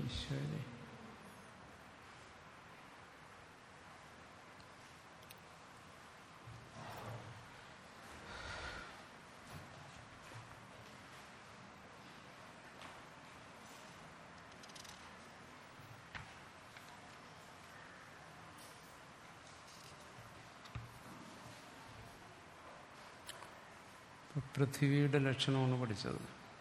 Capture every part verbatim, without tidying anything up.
ഈശ്വരേ. പൃഥ്വിയുടെ ലക്ഷണമാണ് പഠിച്ചത്.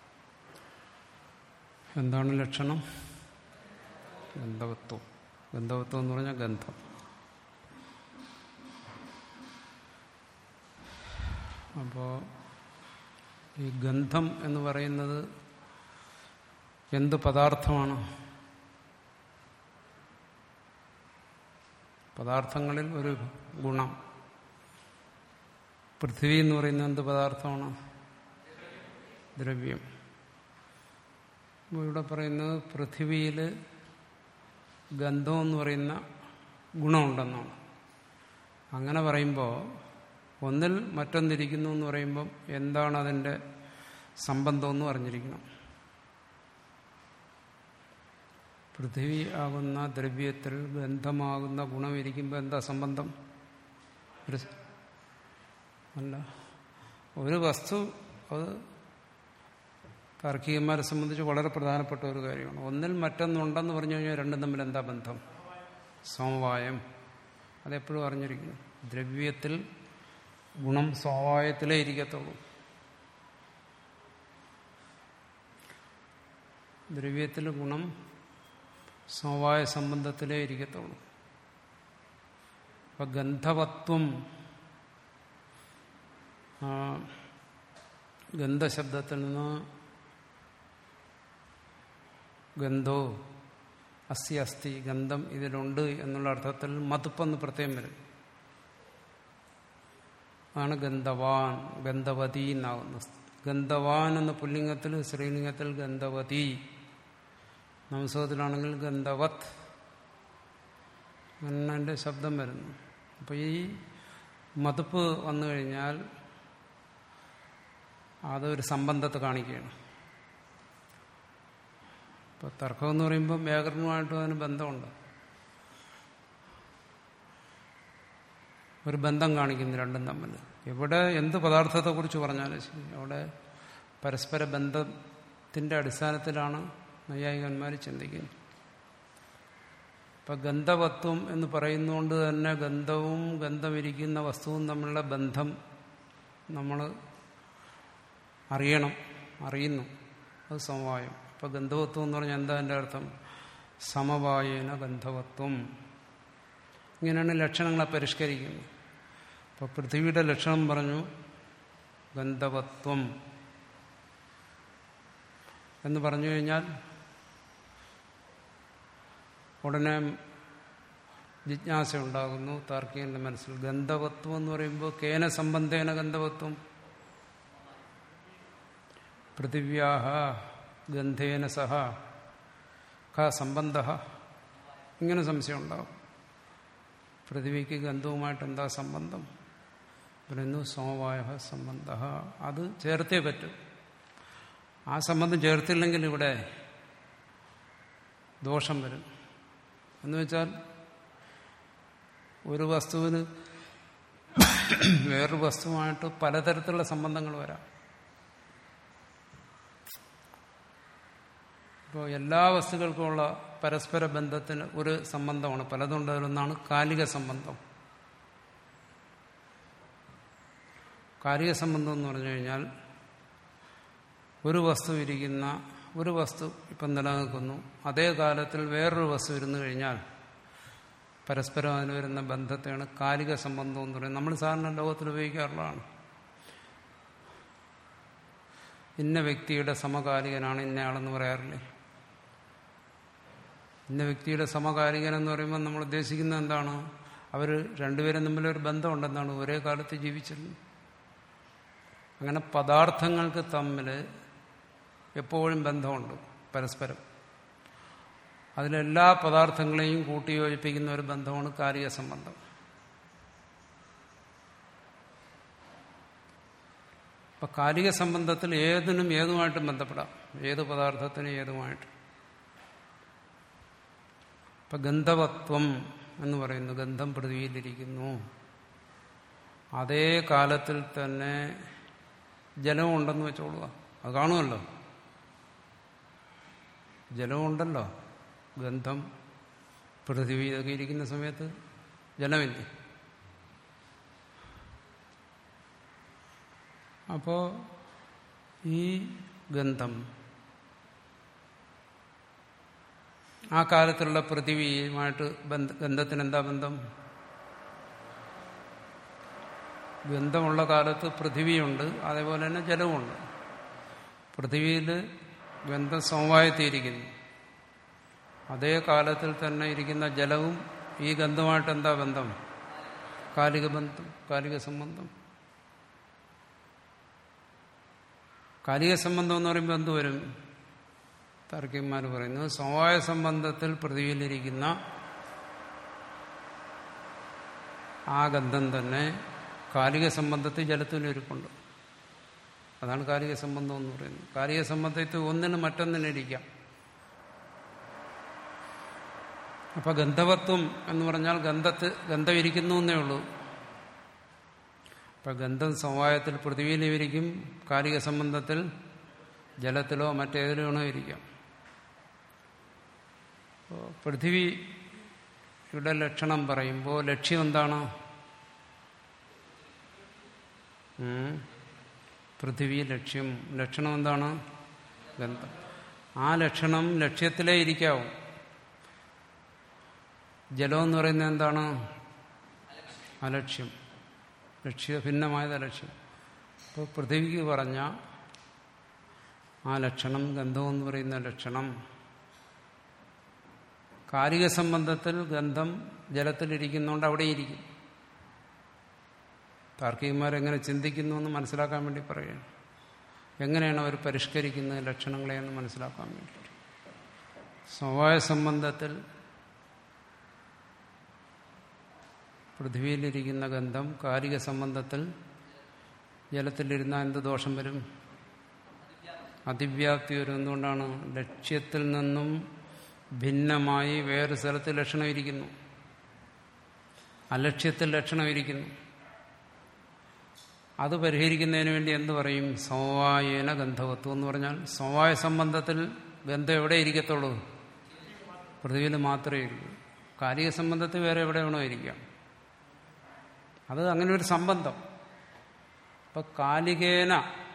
എന്താണ് ലക്ഷണം? ഗന്ധവത്വം. ഗന്ധവത്വം എന്ന് പറഞ്ഞാൽ ഗന്ധം. അപ്പോൾ ഈ ഗന്ധം എന്ന് പറയുന്നത് എന്ത് പദാർത്ഥമാണ്? പദാർത്ഥങ്ങളിൽ ഒരു ഗുണം. പൃഥ്വി എന്ന് പറയുന്നത് എന്ത് പദാർത്ഥമാണ്? ദ്രവ്യം. ഇവിടെ പറയുന്നത് പൃഥ്വിയിൽ ഗന്ധം എന്ന് പറയുന്ന ഗുണമുണ്ടെന്നാണ്. അങ്ങനെ പറയുമ്പോൾ ഒന്നിൽ മറ്റൊന്നിരിക്കുന്നു എന്ന് പറയുമ്പം എന്താണ് അതിൻ്റെ സംബന്ധമെന്ന് അറിഞ്ഞിരിക്കണം. പൃഥ്വി ആകുന്ന ദ്രവ്യത്തിൽ ഗന്ധമാകുന്ന ഗുണം ഇരിക്കുമ്പോൾ എന്താ സംബന്ധം? ഒരു അല്ല, ഒരു വസ്തു അത് താർക്കികന്മാരെ സംബന്ധിച്ച് വളരെ പ്രധാനപ്പെട്ട ഒരു കാര്യമാണ്. ഒന്നിൽ മറ്റൊന്നുണ്ടെന്ന് പറഞ്ഞു കഴിഞ്ഞാൽ രണ്ടും തമ്മിൽ എന്താ ബന്ധം? സമവായം. അതെപ്പോഴും അറിഞ്ഞിരിക്കുന്നു. ദ്രവ്യത്തിൽ ഗുണം സമവായത്തിലേ ഇരിക്കത്തുള്ളൂ. ദ്രവ്യത്തിൽ ഗുണം സമവായ സംബന്ധത്തിലേ ഇരിക്കത്തുള്ളൂ. അപ്പൊ ഗന്ധവത്വം, ഗന്ധശബ്ദത്തിൽ നിന്ന് ഗന്ധോ അസ്യ അസ്തി, ഗന്ധം ഇതിലുണ്ട് എന്നുള്ള അർത്ഥത്തിൽ മതുപ്പെന്ന് പ്രത്യേകം വരും. ആണ് ഗന്ധവാൻ, ഗന്ധവതി എന്നാകുന്നത്. ഗന്ധവാൻ എന്ന പുല്ലിംഗത്തിൽ, സ്ത്രീലിംഗത്തിൽ ഗന്ധവതി, നംസകത്തിലാണെങ്കിൽ ഗന്ധവത് അങ്ങനെ ശബ്ദം വരുന്നു. അപ്പോൾ ഈ മതുപ്പ് വന്നു കഴിഞ്ഞാൽ അതൊരു സംബന്ധത്തെ കാണിക്കുകയാണ്. ഇപ്പോൾ തർക്കം എന്ന് പറയുമ്പോൾ വ്യാകരണവുമായിട്ടും അതിന് ബന്ധമുണ്ട്. ഒരു ബന്ധം കാണിക്കുന്നു രണ്ടും തമ്മിൽ. എവിടെ എന്ത് പദാർത്ഥത്തെക്കുറിച്ച് പറഞ്ഞാലും ശരി, അവിടെ പരസ്പര ബന്ധത്തിൻ്റെ അടിസ്ഥാനത്തിലാണ് നൈയായികന്മാർ ചിന്തിക്കുന്നത്. ഇപ്പം ഗന്ധവത്വം എന്ന് പറയുന്നതുകൊണ്ട് തന്നെ ഗന്ധവും ഗന്ധമിരിക്കുന്ന വസ്തുവും തമ്മിലുള്ള ബന്ധം നമ്മൾ അറിയണം, അറിയുന്നു. അത് സമവായം. അപ്പം ഗന്ധവത്വം എന്ന് പറഞ്ഞാൽ എന്താ എൻ്റെ അർത്ഥം? സമവായേന ഗന്ധവത്വം. ഇങ്ങനെയാണ് ലക്ഷണങ്ങളെ പരിഷ്കരിക്കുന്നത്. അപ്പോൾ പൃഥ്വിയുടെ ലക്ഷണം പറഞ്ഞു ഗന്ധവത്വം എന്ന് പറഞ്ഞു കഴിഞ്ഞാൽ ഉടനെ ജിജ്ഞാസ ഉണ്ടാകുന്നു താർക്കികന്റെ മനസ്സിൽ. ഗന്ധവത്വം എന്ന് പറയുമ്പോൾ കേന സംബന്ധേന ഗന്ധവത്വം? പൃഥിവ്യാഹ ഗന്ധേന സഹ ക സംബന്ധ. ഇങ്ങനെ സംശയം ഉണ്ടാകും. പൃഥിവിക്ക് ഗന്ധവുമായിട്ട് എന്താ സംബന്ധം? പറയുന്നു സമവായ സംബന്ധ. അത് ചേർത്തേ പറ്റും. ആ സംബന്ധം ചേർത്തില്ലെങ്കിൽ ഇവിടെ ദോഷം വരും. എന്ന് വെച്ചാൽ ഒരു വസ്തുവിന് വേറൊരു വസ്തുവായിട്ട് പലതരത്തിലുള്ള സംബന്ധങ്ങൾ വരാം. ഇപ്പോൾ എല്ലാ വസ്തുക്കൾക്കുമുള്ള പരസ്പര ബന്ധത്തിന് ഒരു സംബന്ധമാണ്, പലതുണ്ട്. അതിലൊന്നാണ് കാലിക സംബന്ധം. കാലിക സംബന്ധം എന്ന് പറഞ്ഞു കഴിഞ്ഞാൽ ഒരു വസ്തു ഇരിക്കുന്ന ഒരു വസ്തു ഇപ്പം നിലനിൽക്കുന്നു, അതേ കാലത്തിൽ വേറൊരു വസ്തു ഇരുന്നു കഴിഞ്ഞാൽ പരസ്പരം അതിന് വരുന്ന ബന്ധത്തെയാണ് കാലിക സംബന്ധം എന്ന് പറയുന്നത്. നമ്മൾ സാധാരണ ലോകത്തിൽ ഉപയോഗിക്കാറുള്ളതാണ്. ഇന്ന വ്യക്തിയുടെ സമകാലികനാണ് ഇന്നയാളെന്ന് പറയാറില്ലേ? ഇന്ന വ്യക്തിയുടെ സമകാലികൻ എന്ന് പറയുമ്പോൾ നമ്മൾ ഉദ്ദേശിക്കുന്നത് എന്താണ്? അവർ രണ്ടുപേരും തമ്മിലൊരു ബന്ധമുണ്ടെന്നാണ്, ഒരേ കാലത്ത് ജീവിച്ചിരുന്നു. അങ്ങനെ പദാർത്ഥങ്ങൾക്ക് തമ്മിൽ എപ്പോഴും ബന്ധമുണ്ട് പരസ്പരം. അതിലെല്ലാ പദാർത്ഥങ്ങളെയും കൂട്ടിയോജിപ്പിക്കുന്ന ഒരു ബന്ധമാണ് കാലിക സംബന്ധം. അപ്പം കാലിക സംബന്ധത്തിൽ ഏതിനും ഏതുമായിട്ടും ബന്ധപ്പെടാം, ഏത് പദാർത്ഥത്തിനും ഏതുമായിട്ട്. ഇപ്പൊ ഗന്ധവത്വം എന്ന് പറയുന്നു, ഗന്ധം പൃഥ്വിയിലിരിക്കുന്നു. അതേ കാലത്തിൽ തന്നെ ജലവും ഉണ്ടെന്ന് വെച്ചോളുക. അത് കാണുമല്ലോ, ജലവും ഉണ്ടല്ലോ. ഗന്ധം പൃഥ്വി ഇതൊക്കെ ഇരിക്കുന്ന സമയത്ത് ജലമില്ലേ? അപ്പോ ഈ ഗന്ധം ആ കാലത്തുള്ള പൃഥ്വിയുമായിട്ട് ബന്ധ ഗന്ധത്തിന് എന്താ ബന്ധം? ഗന്ധമുള്ള കാലത്ത് പൃഥ്വിയുണ്ട്, അതേപോലെ തന്നെ ജലവുമുണ്ട്. പൃഥ്വിയിൽ ഗന്ധം സമവായത്തിയിരിക്കുന്നു. അതേ കാലത്തിൽ തന്നെ ഇരിക്കുന്ന ജലവും ഈ ഗന്ധമായിട്ട് എന്താ ബന്ധം? കാലിക ബന്ധം, കാലിക സംബന്ധം. കാലിക സംബന്ധം എന്ന് പറയുമ്പോൾ എന്ത് വരും? താർക്കികന്മാർ പറയുന്നത് സമവായ സംബന്ധത്തിൽ പൃഥ്വിയിലിരിക്കുന്ന ആ ഗന്ധം തന്നെ കാലിക സംബന്ധത്തിൽ ജലത്തിലിരിപ്പുണ്ട്. അതാണ് കാലിക സംബന്ധം എന്ന് പറയുന്നത്. കാലിക സംബന്ധത്തിൽ ഒന്നിന് മറ്റൊന്നിനിരിക്കാം. അപ്പൊ ഗന്ധവത്വം എന്ന് പറഞ്ഞാൽ ഗന്ധത്ത് ഗന്ധം ഇരിക്കുന്നു എന്നേ ഉള്ളൂ. അപ്പൊ ഗന്ധം സമവായത്തിൽ പൃഥ്വിയിലും ഇരിക്കും, കാലിക സംബന്ധത്തിൽ ജലത്തിലോ മറ്റേതിലോ ഇരിക്കാം. പൃഥ്വിയുടെ ലക്ഷണം പറയുമ്പോൾ ലക്ഷ്യം എന്താണ്? പൃഥ്വി ലക്ഷ്യം. ലക്ഷണം എന്താണ്? ഗന്ധം. ആ ലക്ഷണം ലക്ഷ്യത്തിലേ ഇരിക്കാവും. ജലം എന്ന് പറയുന്നത് എന്താണ്? അലക്ഷ്യം. ലക്ഷ്യ ഭിന്നമായത് അലക്ഷ്യം. ഇപ്പോൾ പൃഥ്വിക്ക് പറഞ്ഞ ആ ലക്ഷണം, ഗന്ധം എന്ന് പറയുന്ന ലക്ഷണം, കാലിക സംബന്ധത്തിൽ ഗന്ധം ജലത്തിലിരിക്കുന്നതുകൊണ്ട് അവിടെ ഇരിക്കും. താർക്കികന്മാരെങ്ങനെ ചിന്തിക്കുന്നു എന്ന് മനസ്സിലാക്കാൻ വേണ്ടി പറയുകയാണ്. എങ്ങനെയാണ് അവർ പരിഷ്കരിക്കുന്നത് ലക്ഷണങ്ങളെ എന്ന് മനസ്സിലാക്കാൻ വേണ്ടി. സമവായ സംബന്ധത്തിൽ പൃഥ്വിയിലിരിക്കുന്ന ഗന്ധം കാലിക സംബന്ധത്തിൽ ജലത്തിലിരുന്നാൽ എന്ത് ദോഷം വരും? അതിവ്യാപ്തി വരും. എന്തുകൊണ്ടാണ്? ലക്ഷ്യത്തിൽ നിന്നും ഭിന്നമായി വേറെ സ്ഥലത്ത് ലക്ഷണം ഇരിക്കുന്നു, അലക്ഷ്യത്തിൽ ലക്ഷണം ഇരിക്കുന്നു. അത് പരിഹരിക്കുന്നതിന് വേണ്ടി എന്ത് പറയും? സമവായേന ഗന്ധവത്വം എന്ന് പറഞ്ഞാൽ സമവായ സംബന്ധത്തിൽ ഗന്ധം എവിടെ ഇരിക്കത്തുള്ളൂ? പൃഥ്വിയിൽ മാത്രമേ ഇരിക്കൂ. കാലിക സംബന്ധത്തിൽ വേറെ എവിടെ വേണോ ഇരിക്കാം. അത് അങ്ങനെ ഒരു സംബന്ധം. അപ്പൊ കാലികേന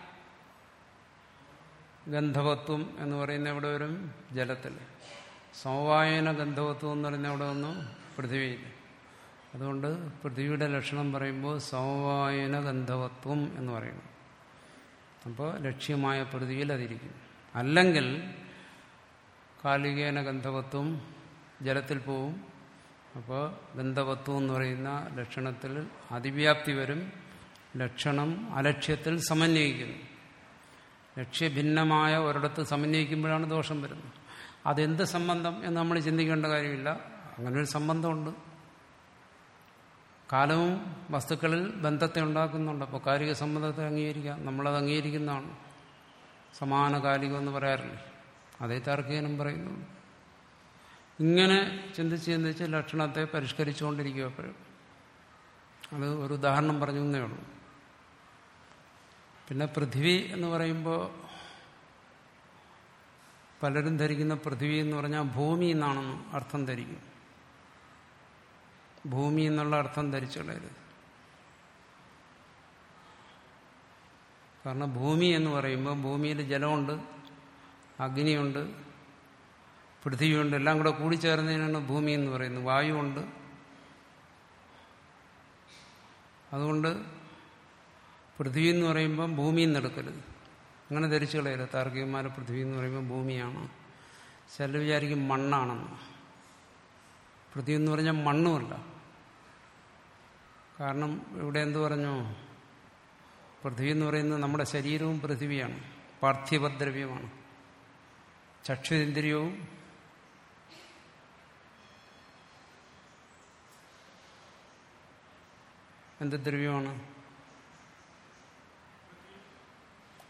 ഗന്ധവത്വം എന്ന് പറയുന്ന എവിടെ വരും? ജലത്തിൽ. സമവായന ഗന്ധവത്വം എന്ന് പറയുന്ന എവിടെ വന്നു? പൃഥ്വിയിൽ. അതുകൊണ്ട് പൃഥ്വിയുടെ ലക്ഷണം പറയുമ്പോൾ സമവായന ഗന്ധവത്വം എന്ന് പറയുന്നു. അപ്പോൾ ലക്ഷ്യമായ പൃഥ്വിയിൽ അതിരിക്കും. അല്ലെങ്കിൽ കാലികേന ഗന്ധവത്വം ജലത്തിൽ പോവും. അപ്പോൾ ഗന്ധവത്വം എന്ന് പറയുന്ന ലക്ഷണത്തിൽ അതിവ്യാപ്തി വരും. ലക്ഷണം അലക്ഷ്യത്തിൽ സമന്വയിക്കുന്നു. ലക്ഷ്യഭിന്നമായ ഒരിടത്ത് സമന്വയിക്കുമ്പോഴാണ് ദോഷം വരുന്നത്. അതെന്ത് സംബന്ധം എന്ന് നമ്മൾ ചിന്തിക്കേണ്ട കാര്യമില്ല. അങ്ങനൊരു സംബന്ധമുണ്ട്. കാലവും വസ്തുക്കളിൽ ബന്ധത്തെ ഉണ്ടാക്കുന്നുണ്ട്. അപ്പോൾ കാലിക സംബന്ധത്തെ അംഗീകരിക്കാം. നമ്മളത് അംഗീകരിക്കുന്നതാണ്. സമാന കാലികം എന്ന് പറയാറില്ലേ? അതേ താർക്കികനും പറയുന്നു. ഇങ്ങനെ ചിന്തിച്ച് ചിന്തിച്ച് ലക്ഷണത്തെ പരിഷ്കരിച്ചുകൊണ്ടിരിക്കുക. എപ്പോഴും അത് ഒരു ഉദാഹരണം പറഞ്ഞു എന്നേ ഉള്ളൂ. പിന്നെ പൃഥ്വി എന്ന് പറയുമ്പോൾ പലരും ധരിക്കുന്ന പൃഥ്വി എന്ന് പറഞ്ഞാൽ ഭൂമി എന്നാണെന്ന് അർത്ഥം ധരിക്കും. ഭൂമി എന്നുള്ള അർത്ഥം ധരിച്ചുള്ളരുത്. കാരണം ഭൂമി എന്ന് പറയുമ്പോൾ ഭൂമിയിൽ ജലമുണ്ട്, അഗ്നിയുണ്ട്, പൃഥ്വിയുണ്ട്. എല്ലാം കൂടെ കൂടിച്ചേർന്നതിനാണ് ഭൂമി എന്ന് പറയുന്നത്. വായുവുണ്ട്. അതുകൊണ്ട് പൃഥ്വി എന്ന് പറയുമ്പം ഭൂമി എന്നെടുക്കരുത്. അങ്ങനെ ധരിച്ചു കളയരുത്. താർക്കികന്മാരെ പൃഥ്വി എന്ന് പറയുമ്പോൾ ഭൂമിയാണ്. ചിലർ വിചാരിക്കും മണ്ണാണെന്ന്. പൃഥ്വി എന്ന് പറഞ്ഞാൽ മണ്ണുമല്ല. കാരണം ഇവിടെ എന്തു പറഞ്ഞു? പൃഥ്വി എന്ന് പറയുന്നത് നമ്മുടെ ശരീരവും പൃഥ്വിയാണ്, പാർത്ഥിവദ്രവ്യമാണ്. ചക്ഷുരേന്ദ്രിയവും എന്ത് ദ്രവ്യമാണ്?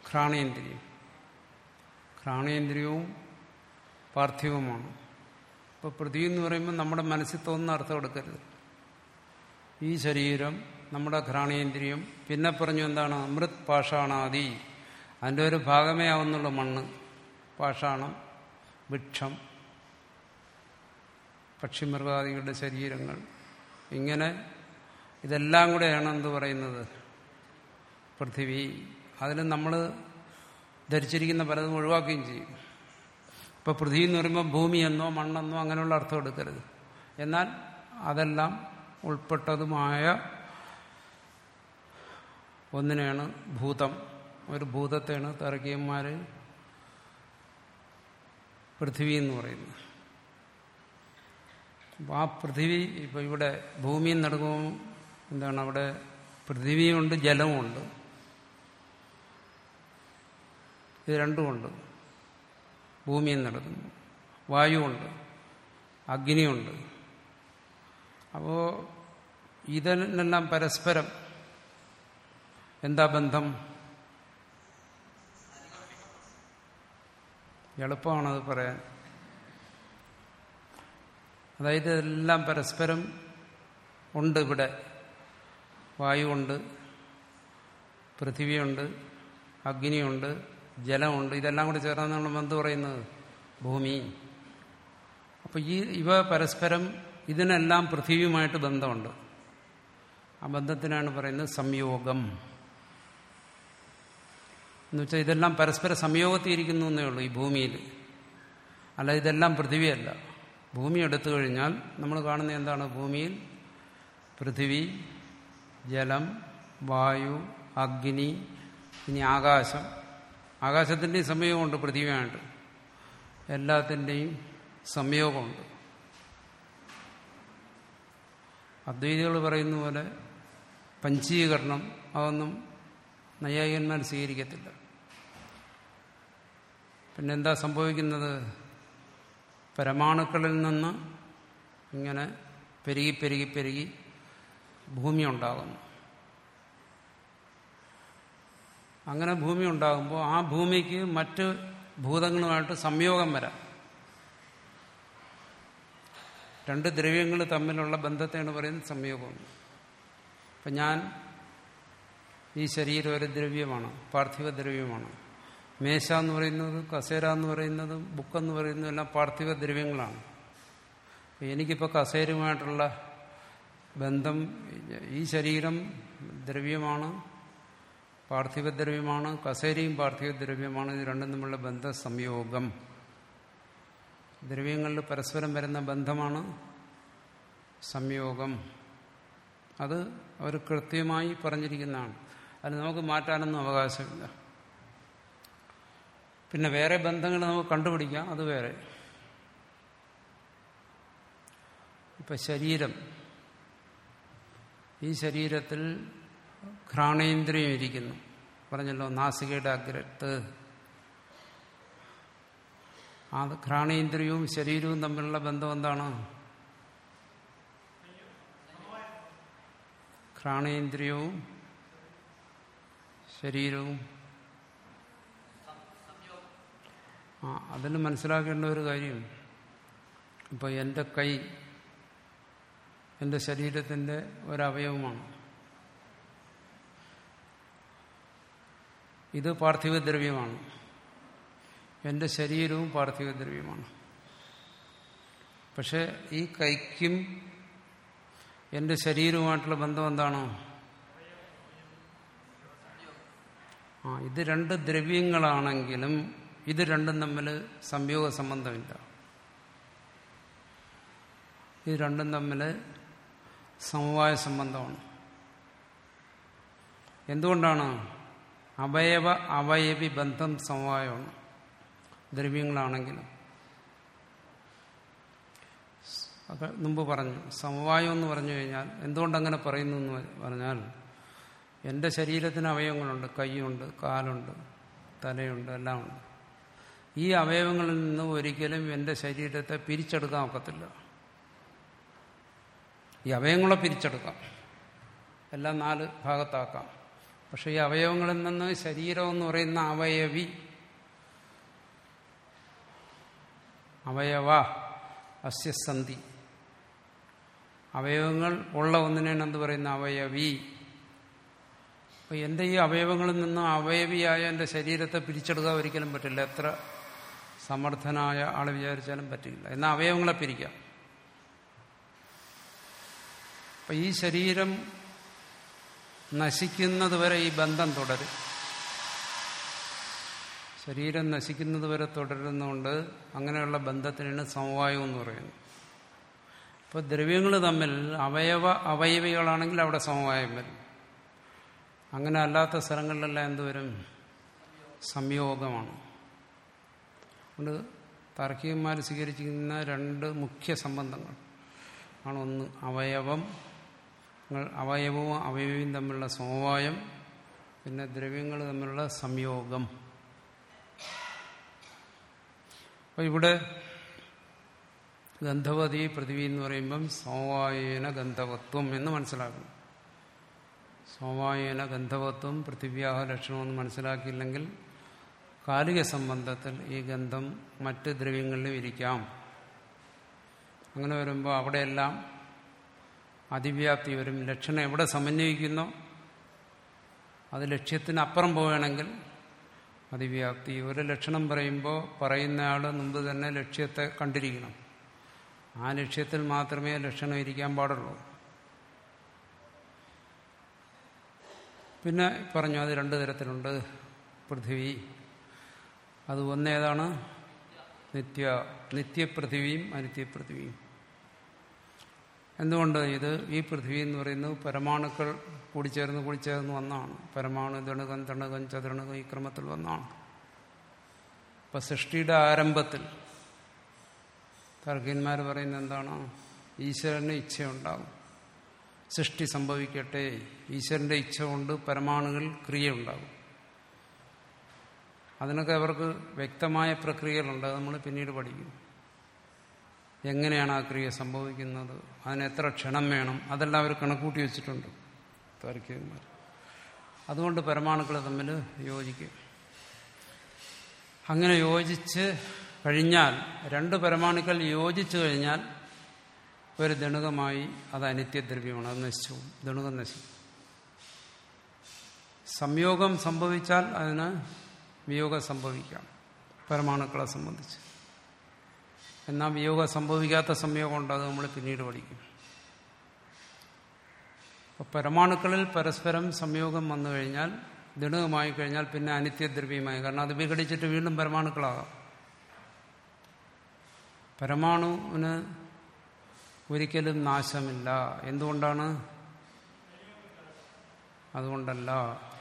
ഘ്രാണേന്ദ്രിയം. ഘ്രാണേന്ദ്രിയവും പാർത്ഥിവമാണ്. ഇപ്പോൾ പൃഥ്വി എന്ന് പറയുമ്പോൾ നമ്മുടെ മനസ്സിൽ തോന്നുന്ന അർത്ഥം എടുക്കരുത്. ഈ ശരീരം, നമ്മുടെ ഘ്രാണേന്ദ്രിയം, പിന്നെ പറഞ്ഞു എന്താണ് മൃത് പാഷാണാദി, അതിൻ്റെ ഒരു ഭാഗമേ ആവുന്നുള്ളൂ മണ്ണ്, പാഷാണം, വൃക്ഷം, പക്ഷിമൃഗാദികളുടെ ശരീരങ്ങൾ, ഇങ്ങനെ ഇതെല്ലാം കൂടെയാണ് എന്ത് പറയുന്നത് പൃഥിവി. അതിൽ നമ്മൾ ധരിച്ചിരിക്കുന്ന പലതും ഒഴിവാക്കുകയും ചെയ്യും. ഇപ്പോൾ പൃഥ്വി എന്ന് പറയുമ്പോൾ ഭൂമിയെന്നോ മണ്ണെന്നോ അങ്ങനെയുള്ള അർത്ഥം എടുക്കരുത്. എന്നാൽ അതെല്ലാം ഉൾപ്പെട്ടതുമായ ഒന്നിനെയാണ് ഭൂതം, ഒരു ഭൂതത്തെയാണ് താർക്കികന്മാർ പൃഥിവി എന്ന് പറയുന്നത്. അപ്പോൾ ആ പൃഥിവി, ഇപ്പോൾ ഇവിടെ ഭൂമിയിൽ നടക്കുമ്പോൾ എന്താണ്, അവിടെ പൃഥിവിയുണ്ട്, ജലവുമുണ്ട്. ഇത് രണ്ടുമുണ്ട്. ഭൂമിയിൽ നടക്കുന്നു, വായുവുണ്ട്, അഗ്നിയുണ്ട്. അപ്പോൾ ഇതിനെല്ലാം പരസ്പരം എന്താ ബന്ധം? എളുപ്പമാണത് പറയാൻ. അതായത് ഇതെല്ലാം പരസ്പരം ഉണ്ട്. ഇവിടെ വായുവുണ്ട്, പൃഥിവിയുണ്ട്, അഗ്നിയുണ്ട്, ജലമുണ്ട്. ഇതെല്ലാം കൂടി ചേർന്നാണ് നമ്മൾ എന്ത് പറയുന്നത് ഭൂമി. അപ്പോൾ ഈ ഇവ പരസ്പരം, ഇതിനെല്ലാം പൃഥിവിയുമായിട്ട് ബന്ധമുണ്ട്. ആ ബന്ധത്തിനാണ് പറയുന്നത് സംയോഗം എന്ന് വെച്ചാൽ ഇതെല്ലാം പരസ്പര സംയോഗത്തിയിരിക്കുന്നു എന്നേ ഉള്ളൂ ഈ ഭൂമിയിൽ. അല്ല, ഇതെല്ലാം പൃഥിവിയല്ല. ഭൂമി എടുത്തു കഴിഞ്ഞാൽ നമ്മൾ കാണുന്നത് എന്താണ്? ഭൂമിയിൽ പൃഥിവി, ജലം, വായു, അഗ്നി, ഇനി ആകാശം. ആകാശത്തിൻ്റെയും സംയോഗമുണ്ട്, പൃഥിവിയായിട്ട് എല്ലാത്തിൻ്റെയും സംയോഗമുണ്ട്. അദ്വൈതികൾ പറയുന്ന പോലെ പഞ്ചീകരണം അതൊന്നും നൈയായികന്മാർ സ്വീകരിക്കത്തില്ല. പിന്നെന്താ സംഭവിക്കുന്നത്? പരമാണുക്കളിൽ നിന്ന് ഇങ്ങനെ പെരുകി പെരുകി പെരുകി ഭൂമി ഉണ്ടാകുന്നു. അങ്ങനെ ഭൂമി ഉണ്ടാകുമ്പോൾ ആ ഭൂമിക്ക് മറ്റ് ഭൂതങ്ങളുമായിട്ട് സംയോഗം വരാം. രണ്ട് ദ്രവ്യങ്ങൾ തമ്മിലുള്ള ബന്ധത്തെയാണ് പറയുന്നത് സംയോഗം. അപ്പം ഞാൻ, ഈ ശരീരം ഒരു ദ്രവ്യമാണ്, പാർത്ഥിവ ദ്രവ്യമാണ്. മേശ എന്ന് പറയുന്നത്, കസേര എന്ന് പറയുന്നത്, ബുക്കെന്ന് പറയുന്നത് എല്ലാം പാർത്ഥിവ ദ്രവ്യങ്ങളാണ്. എനിക്കിപ്പോൾ കസേരയുമായിട്ടുള്ള ബന്ധം, ഈ ശരീരം ദ്രവ്യമാണ്, പാർത്ഥിവ ദ്രവ്യമാണ്, കസേരയും പാർത്ഥിവ ദ്രവ്യമാണ്. ഇത് രണ്ടും തമ്മിലുള്ള ബന്ധ സംയോഗം. ദ്രവ്യങ്ങളിൽ പരസ്പരം വരുന്ന ബന്ധമാണ് സംയോഗം. അത് അവർ കൃത്യമായി പറഞ്ഞിരിക്കുന്നതാണ്. അത് നമുക്ക് മാറ്റാനൊന്നും അവകാശമില്ല. പിന്നെ വേറെ ബന്ധങ്ങൾ നമുക്ക് കണ്ടുപിടിക്കാം, അത് വേറെ. ഇപ്പം ശരീരം, ഈ ശരീരത്തിൽ ഘ്രാണേന്ദ്രിയം ഇരിക്കുന്നു, പറഞ്ഞല്ലോ, നാസികയുടെ അഗ്രത്ത്. ആ ഘ്രാണേന്ദ്രിയവും ശരീരവും തമ്മിലുള്ള ബന്ധം എന്താണ്? ഘ്രാണേന്ദ്രിയവും ശരീരവും. ആ അതിന് മനസ്സിലാക്കേണ്ട ഒരു കാര്യം, ഇപ്പോൾ എൻ്റെ കൈ എൻ്റെ ശരീരത്തിൻ്റെ ഒരവയവമാണ്. ഇത് പാർത്ഥിവദ്രവ്യമാണ്. എൻ്റെ ശരീരവും പാർത്ഥിവദ്രവ്യമാണ്. പക്ഷെ ഈ കൈക്കും എൻ്റെ ശരീരവുമായിട്ടുള്ള ബന്ധം എന്താണ്? ആ ഇത് രണ്ട് ദ്രവ്യങ്ങളാണെങ്കിലും ഇത് രണ്ടും തമ്മിൽ സംയോഗ സംബന്ധമില്ല. ഇത് രണ്ടും തമ്മിൽ സമവായ സംബന്ധമാണ്. എന്തുകൊണ്ടാണ്? അവയവ അവയവി ബന്ധം സമവായമാണ് ദ്രവ്യങ്ങളാണെങ്കിലും. ഒക്കെ മുമ്പ് പറഞ്ഞു. സമവായം എന്ന് പറഞ്ഞു കഴിഞ്ഞാൽ എന്തുകൊണ്ടങ്ങനെ പറയുന്നു എന്ന് പറഞ്ഞാൽ, എൻ്റെ ശരീരത്തിന് അവയവങ്ങളുണ്ട്, കൈയുണ്ട്, കാലുണ്ട്, തലയുണ്ട്, എല്ലാം ഉണ്ട്. ഈ അവയവങ്ങളിൽ നിന്ന് ഒരിക്കലും എൻ്റെ ശരീരത്തെ പിരിച്ചെടുക്കാൻ ഒക്കത്തില്ല. ഈ അവയവങ്ങളെ പിരിച്ചെടുക്കാം, എല്ലാം നാല് ഭാഗത്താക്കാം. പക്ഷെ ഈ അവയവങ്ങളിൽ നിന്ന് ശരീരം എന്ന് പറയുന്ന അവയവി, അവയവ അസ്യസന്ധി. അവയവങ്ങൾ ഉള്ള ഒന്നിനാണ് എന്ത് പറയുന്ന അവയവി. അപ്പൊ എൻ്റെ ഈ അവയവങ്ങളിൽ നിന്നും അവയവിയായ എൻ്റെ ശരീരത്തെ പിരിച്ചെടുക്കാൻ ഒരിക്കലും പറ്റില്ല. എത്ര സമർത്ഥനായ ആൾ വിചാരിച്ചാലും പറ്റില്ല. എന്നാൽ അവയവങ്ങളെ പിരിക്കാം. അപ്പൊ ഈ ശരീരം നശിക്കുന്നത് വരെ ഈ ബന്ധം തുടരും. ശരീരം നശിക്കുന്നത് വരെ തുടരുന്നതുകൊണ്ട് അങ്ങനെയുള്ള ബന്ധത്തിനാണ് സമവായം എന്ന് പറയുന്നത്. ഇപ്പോൾ ദ്രവ്യങ്ങൾ തമ്മിൽ അവയവ അവയവികളാണെങ്കിൽ അവിടെ സമവായം വരും. അങ്ങനെ അല്ലാത്ത സ്ഥലങ്ങളിലെല്ലാം എന്തുവരും? സംയോഗമാണ്. അതുകൊണ്ട് താർക്കികന്മാർ സ്വീകരിച്ചിരിക്കുന്ന രണ്ട് മുഖ്യ സംബന്ധങ്ങൾ ആണ്. ഒന്ന് അവയവം, അവയവവും അവയവിയും തമ്മിലുള്ള സമവായം, പിന്നെ ദ്രവ്യങ്ങൾ തമ്മിലുള്ള സംയോഗം. അപ്പോൾ ഇവിടെ ഗന്ധവതി പൃഥ്വി എന്ന് പറയുമ്പം സമവായേന ഗന്ധവത്വം എന്ന് മനസ്സിലാക്കണം. സമവായേന ഗന്ധവത്വം പൃഥിവ്യാഹ ലക്ഷണമെന്ന് മനസ്സിലാക്കിയില്ലെങ്കിൽ കാലിക സംബന്ധത്തിൽ ഈ ഗന്ധം മറ്റ് ദ്രവ്യങ്ങളിലും ഇരിക്കാം. അങ്ങനെ വരുമ്പോൾ അവിടെയെല്ലാം അതിവ്യാപ്തി വരും. ലക്ഷണം എവിടെ സമന്വയിക്കുന്നോ അത് ലക്ഷ്യത്തിനപ്പുറം പോവുകയാണെങ്കിൽ അതിവ്യാപ്തി. ഒരു ലക്ഷണം പറയുമ്പോൾ പറയുന്നയാൾ മുമ്പ് തന്നെ ലക്ഷ്യത്തെ കണ്ടിരിക്കണം. ആ ലക്ഷ്യത്തിൽ മാത്രമേ ലക്ഷണം ഇരിക്കാൻ പാടുള്ളൂ. പിന്നെ പറഞ്ഞു അത് രണ്ടു തരത്തിലുണ്ട്. പൃഥിവി അത് ഒന്നേതാണ്? നിത്യ നിത്യപൃഥിവിയും അനിത്യപൃഥിവിയും. എന്തുകൊണ്ട്? ഇത് ഈ പൃഥ്വി എന്ന് പറയുന്നത് പരമാണുക്കൾ കൂടിച്ചേർന്ന് കൂടിച്ചേർന്ന് വന്നാണ്. പരമാണു ദണുകം തണുകം ചതുരണുകം ഈ ക്രമത്തിൽ വന്നാണ്. ഇപ്പൊ സൃഷ്ടിയുടെ ആരംഭത്തിൽ താർക്കികന്മാർ പറയുന്നത് എന്താണ്? ഈശ്വരന് ഇച്ഛയുണ്ടാകും, സൃഷ്ടി സംഭവിക്കട്ടെ. ഈശ്വരന്റെ ഇച്ഛ കൊണ്ട് പരമാണുകൾ ക്രിയ ഉണ്ടാകും. അതിനൊക്കെ അവർക്ക് വ്യക്തമായ പ്രക്രിയകളുണ്ട്. അത് നമ്മൾ പിന്നീട് പഠിക്കും. എങ്ങനെയാണ് ആ ക്രിയ സംഭവിക്കുന്നത്, അതിന് എത്ര ക്ഷണം വേണം, അതെല്ലാം അവർ കണക്കൂട്ടി വെച്ചിട്ടുണ്ട് താർക്കികന്മാർ. അതുകൊണ്ട് പരമാണുക്കൾ തമ്മിൽ യോജിക്കും. അങ്ങനെ യോജിച്ച് കഴിഞ്ഞാൽ, രണ്ട് പരമാണുക്കൾ യോജിച്ചു കഴിഞ്ഞാൽ ഒരു ദണുകമായി അത് അനിത്യദ്രവ്യമാണ്. അത് നശിച്ചു, ദണുകം നശിക്കും. സംയോഗം സംഭവിച്ചാൽ അതിന് വിയോഗം സംഭവിക്കാം പരമാണുക്കളെ സംബന്ധിച്ച്. എന്നാൽ വിയോഗം സംഭവിക്കാത്ത സംയോഗമുണ്ട്. അത് നമ്മൾ പിന്നീട് പഠിക്കും. അപ്പോൾ പരമാണുക്കളിൽ പരസ്പരം സംയോഗം വന്നു കഴിഞ്ഞാൽ, ദണുകമായി കഴിഞ്ഞാൽ പിന്നെ അനിത്യദ്രവ്യമായി. കാരണം അത് വിഘടിച്ചിട്ട് വീണ്ടും പരമാണുക്കളാകാം. പരമാണുവിന് ഒരിക്കലും നാശമില്ല. എന്തുകൊണ്ടാണ്? അതുകൊണ്ടല്ല.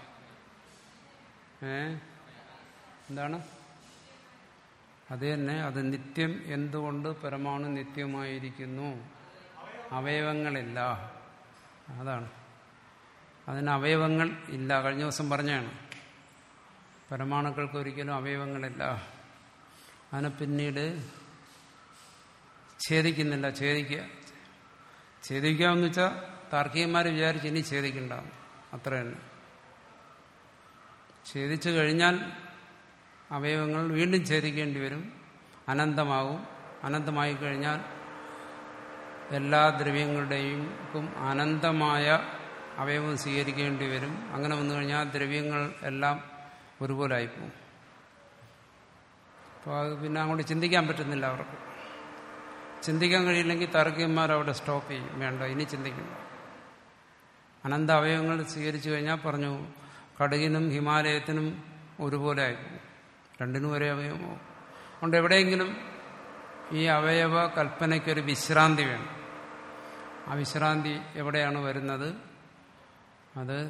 ഏ എന്താണ്? അത് തന്നെ, അത് നിത്യം. എന്തുകൊണ്ട് പരമാണു നിത്യമായിരിക്കുന്നു? അവയവങ്ങളില്ല. അതാണ്. അതിന് അവയവങ്ങൾ ഇല്ല. കഴിഞ്ഞ ദിവസം പറഞ്ഞാണ്, പരമാണുക്കൾക്ക് ഒരിക്കലും അവയവങ്ങളില്ല. അതിനെ പിന്നീട് ഛേദിക്കുന്നില്ല. ഛേദിക്കുക ഛേദിക്കാമെന്ന് വെച്ചാൽ താർക്കികന്മാർ വിചാരിച്ച് ഇനി ഛേദിക്കണ്ടാവും, അത്ര തന്നെ. ഛേദിച്ചു കഴിഞ്ഞാൽ അവയവങ്ങൾ വീണ്ടും ഛേദിക്കേണ്ടി വരും, അനന്തമാവും. അനന്തമായി കഴിഞ്ഞാൽ എല്ലാ ദ്രവ്യങ്ങളുടെയും അനന്തമായ അവയവം സ്വീകരിക്കേണ്ടി വരും. അങ്ങനെ വന്നു കഴിഞ്ഞാൽ ദ്രവ്യങ്ങൾ എല്ലാം ഒരുപോലെ ആയിപ്പോവും. അപ്പോൾ അത് പിന്നെ അങ്ങോട്ട് ചിന്തിക്കാൻ പറ്റുന്നില്ല അവർക്ക്. ചിന്തിക്കാൻ കഴിയില്ലെങ്കിൽ താർക്കികന്മാർ അവിടെ സ്റ്റോപ്പ് ചെയ്യും. വേണ്ട, ഇനി ചിന്തിക്കണ്ട. അനന്ത അവയവങ്ങൾ സ്വീകരിച്ചു കഴിഞ്ഞാൽ പറഞ്ഞു കടുകിനും ഹിമാലയത്തിനും ഒരുപോലെ ആയിപ്പോവും. രണ്ടിനും ഒരേ അവയവമോ. അതുകൊണ്ട് എവിടെയെങ്കിലും ഈ അവയവ കൽപ്പനയ്ക്കൊരു വിശ്രാന്തി വേണം. ആ വിശ്രാന്തി എവിടെയാണ് വരുന്നത്? അത്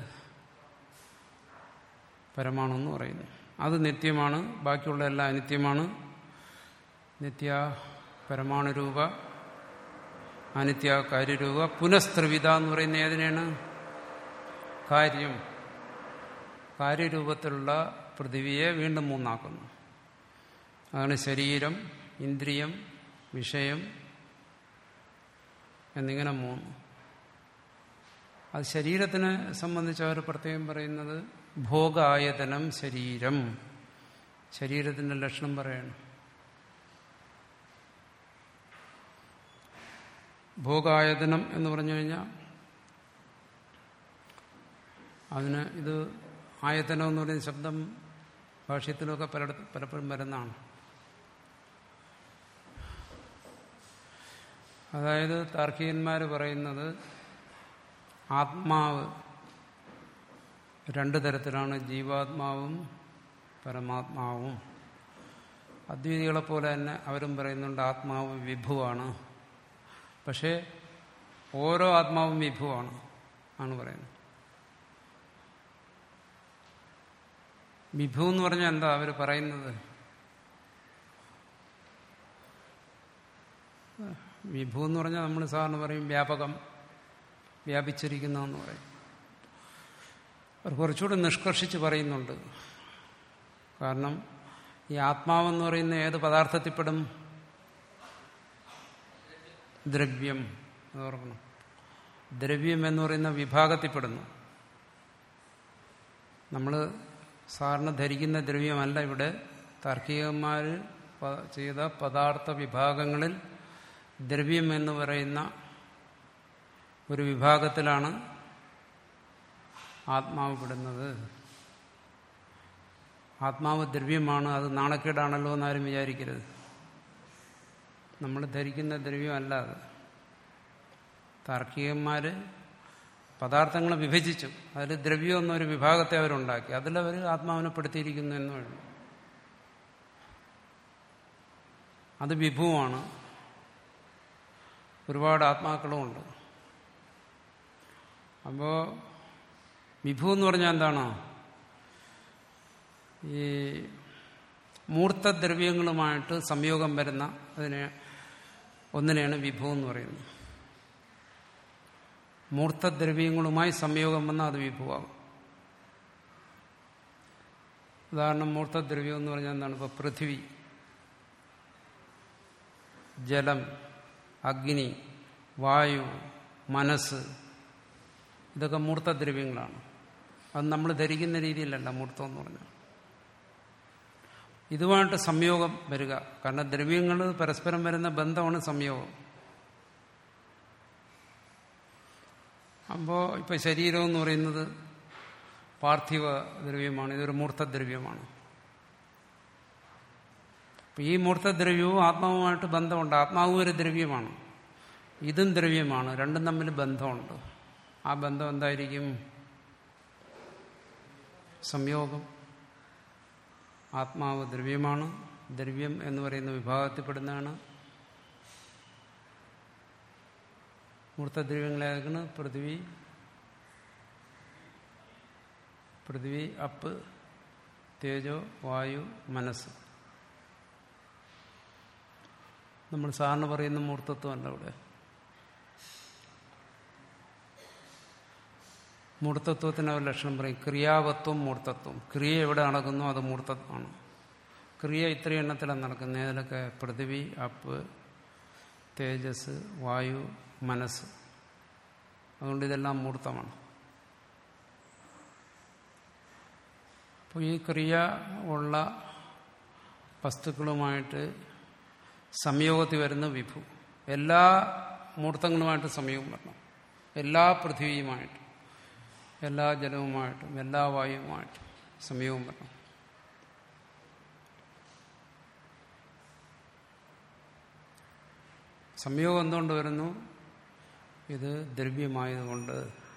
പരമാണെന്ന് പറയുന്നു. അത് നിത്യമാണ്. ബാക്കിയുള്ള എല്ലാം അനിത്യമാണ്. നിത്യ പരമാണുരൂപ, അനിത്യ കാര്യരൂപ, പുനഃസ്ത്രിവിധ എന്ന് പറയുന്ന ഏതിനാണ്? കാര്യം. കാര്യരൂപത്തിലുള്ള പൃഥിവിയെ വീണ്ടും മൂന്നാക്കുന്നു. അതാണ് ശരീരം, ഇന്ദ്രിയം, വിഷയം എന്നിങ്ങനെ മൂന്ന്. അത് ശരീരത്തിനെ സംബന്ധിച്ച് അവർ പ്രത്യേകം പറയുന്നത് ഭോഗായതനം ശരീരം. ശരീരത്തിന്റെ ലക്ഷണം പറയണം. ഭോഗായതനം എന്ന് പറഞ്ഞു കഴിഞ്ഞാൽ അതിന് ഇത് ആയതനം എന്ന് പറയുന്ന ശബ്ദം ഭാഷ്യത്തിലൊക്കെ പലയിടത്തും പലപ്പോഴും വരുന്നതാണ്. അതായത് താർക്കികന്മാർ പറയുന്നത് ആത്മാവ് രണ്ടു തരത്തിലാണ്, ജീവാത്മാവും പരമാത്മാവും. അദ്വൈതികളെ പോലെ തന്നെ അവരും പറയുന്നുണ്ട് ആത്മാവ് വിഭുവാണ്. പക്ഷേ ഓരോ ആത്മാവും വിഭുവാണ് ആണ് പറയുന്നത്. വിഭു എന്ന് പറഞ്ഞാൽ എന്താ അവർ പറയുന്നത്? വിഭു എന്ന് പറഞ്ഞാൽ നമ്മൾ സാധാരണ പറയും വ്യാപകം, വ്യാപിച്ചിരിക്കുന്നതെന്ന് പറയും. അവർ കുറച്ചുകൂടി നിഷ്കർഷിച്ച് പറയുന്നുണ്ട്. കാരണം ഈ ആത്മാവെന്ന് പറയുന്ന ഏത് പദാർത്ഥത്തിൽപ്പെടും? ദ്രവ്യം. അത് ഓർക്കണം. ദ്രവ്യം എന്ന് പറയുന്ന വിഭാഗത്തിൽപ്പെടുന്നു. നമ്മൾ സാധാരണ ധരിക്കുന്ന ദ്രവ്യമല്ല ഇവിടെ. താർക്കികന്മാർ ചെയ്ത പദാർത്ഥ വിഭാഗങ്ങളിൽ ദ്രവ്യം എന്ന് പറയുന്ന ഒരു വിഭാഗത്തിലാണ് ആത്മാവ് പെടുന്നത്. ആത്മാവ് ദ്രവ്യമാണ്, അത് നാണക്കേടാണല്ലോ എന്നാരും വിചാരിക്കരുത്. നമ്മൾ ധരിക്കുന്ന ദ്രവ്യമല്ല അത്. താർക്കികന്മാർ പദാർത്ഥങ്ങളെ വിഭജിച്ചു, അതിൽ ദ്രവ്യം എന്നൊരു വിഭാഗത്തെ അവരുണ്ടാക്കി, അതിലവർ ആത്മാവിനെ പെടുത്തിയിരിക്കുന്നു എന്ന് വേണം. അത് വിഭുവാണ്. ഒരുപാട് ആത്മാക്കളുമുണ്ട്. അപ്പോൾ വിഭു എന്ന് പറഞ്ഞാൽ എന്താണോ ഈ മൂർത്തദ്രവ്യങ്ങളുമായിട്ട് സംയോഗം വരുന്ന അതിനെ ഒന്നിനെയാണ് വിഭു എന്ന് പറയുന്നത്. മൂർത്തദ്രവ്യങ്ങളുമായി സംയോഗം വന്നാൽ അത് വിഭുവാകും. ഉദാഹരണം, മൂർത്തദ്രവ്യം എന്ന് പറഞ്ഞാൽ എന്താണ്? ഇപ്പോൾ പൃഥ്വി, ജലം, അഗ്നി, വായു, മനസ്സ്, ഇതൊക്കെ മൂർത്തദ്രവ്യങ്ങളാണ്. അത് നമ്മൾ ധരിക്കുന്ന രീതിയിലല്ല മൂർത്തം എന്ന് പറഞ്ഞാൽ. ഇതുമായിട്ട് സംയോഗം വരിക. കാരണം ദ്രവ്യങ്ങൾ പരസ്പരം വരുന്ന ബന്ധമാണ് സംയോഗം. അപ്പോൾ ഇപ്പൊ ശരീരം എന്ന് പറയുന്നത് പാർത്ഥിവ ദ്രവ്യമാണ്, ഇതൊരു മൂർത്തദ്രവ്യമാണ്. അപ്പൊ ഈ മൂർത്തദ്രവ്യവും ആത്മാവുമായിട്ട് ബന്ധമുണ്ട്. ആത്മാവും ഒരു ദ്രവ്യമാണ്, ഇതും ദ്രവ്യമാണ്, രണ്ടും തമ്മിൽ ബന്ധമുണ്ട്. ആ ബന്ധം എന്തായിരിക്കും? സംയോഗം. ആത്മാവ് ദ്രവ്യമാണ്, ദ്രവ്യം എന്ന് പറയുന്ന വിഭാഗത്തിൽപ്പെടുന്നതാണ്. മൂർത്തദ്രവ്യങ്ങളാണ് പൃഥ്വി, പൃഥ്വി, അപ്പ്, തേജോ, വായു, മനസ്സ്. നമ്മൾ സാധാരണ പറയുന്ന മൂർത്തത്വമല്ല ഇവിടെ. മൂർത്തത്വത്തിന് അവർ ലക്ഷണം പറയും ക്രിയാവത്വം, മൂർത്തത്വം. ക്രിയ എവിടെ നടക്കുന്നു അത് മൂർത്തത്വമാണ്. ക്രിയ ഇത്രയും എണ്ണത്തിലാണ് നടക്കുന്നത്. ഏതിലൊക്കെ? പൃഥ്വി, അപ്പ്, തേജസ്, വായു, മനസ്സ്. അതുകൊണ്ട് ഇതെല്ലാം മൂർത്തമാണ്. അപ്പോൾ ഈ ക്രിയ ഉള്ള വസ്തുക്കളുമായിട്ട് സംയോഗത്തിൽ വരുന്ന വിഭു. എല്ലാ മൂർത്തങ്ങളുമായിട്ട് സംയോഗം വരണം. എല്ലാ പൃഥ്വിയുമായിട്ടും എല്ലാ ജലവുമായിട്ടും എല്ലാ വായുവുമായിട്ടും സംയോഗം വരണം. സംയോഗം എന്തുകൊണ്ട് വരുന്നു? ഇത് ദ്രവ്യമായതുകൊണ്ട്.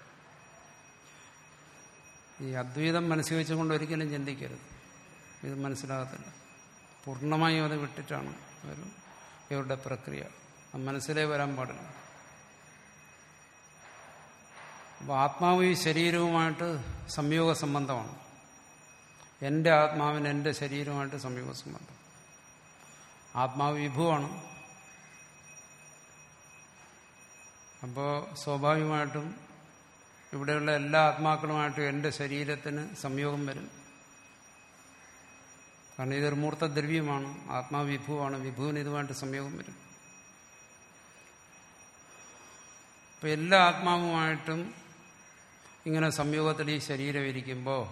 ഈ അദ്വൈതം മനസ്സിൽ വെച്ചുകൊണ്ട് ഒരിക്കലും ചിന്തിക്കരുത്, ഇത് മനസ്സിലാകത്തില്ല. പൂർണ്ണമായും അത് വിട്ടിട്ടാണ് ഒരു ഇവരുടെ പ്രക്രിയ. മനസ്സിലേ വരാൻ പാടില്ല. അപ്പോൾ ആത്മാവ് ഈ ശരീരവുമായിട്ട് സംയോഗ സംബന്ധമാണ്. എൻ്റെ ആത്മാവിന് എൻ്റെ ശരീരവുമായിട്ട് സംയോഗ സംബന്ധം. ആത്മാവ് വിഭുവാണ്. അപ്പോൾ സ്വാഭാവികമായിട്ടും ഇവിടെയുള്ള എല്ലാ ആത്മാക്കളുമായിട്ടും എൻ്റെ ശരീരത്തിന് സംയോഗം വരും. കാരണം ഇതൊരു മൂർത്തദ്രവ്യമാണ്. ആത്മാവ് വിഭുവാണ്, വിഭുവിന് ഇതുമായിട്ട് സംയോഗം വരും. അപ്പം എല്ലാ ആത്മാവുമായിട്ടും ഇങ്ങനെ സംയോഗത്തിൽ ഈ ശരീരം ഇരിക്കുമ്പോൾ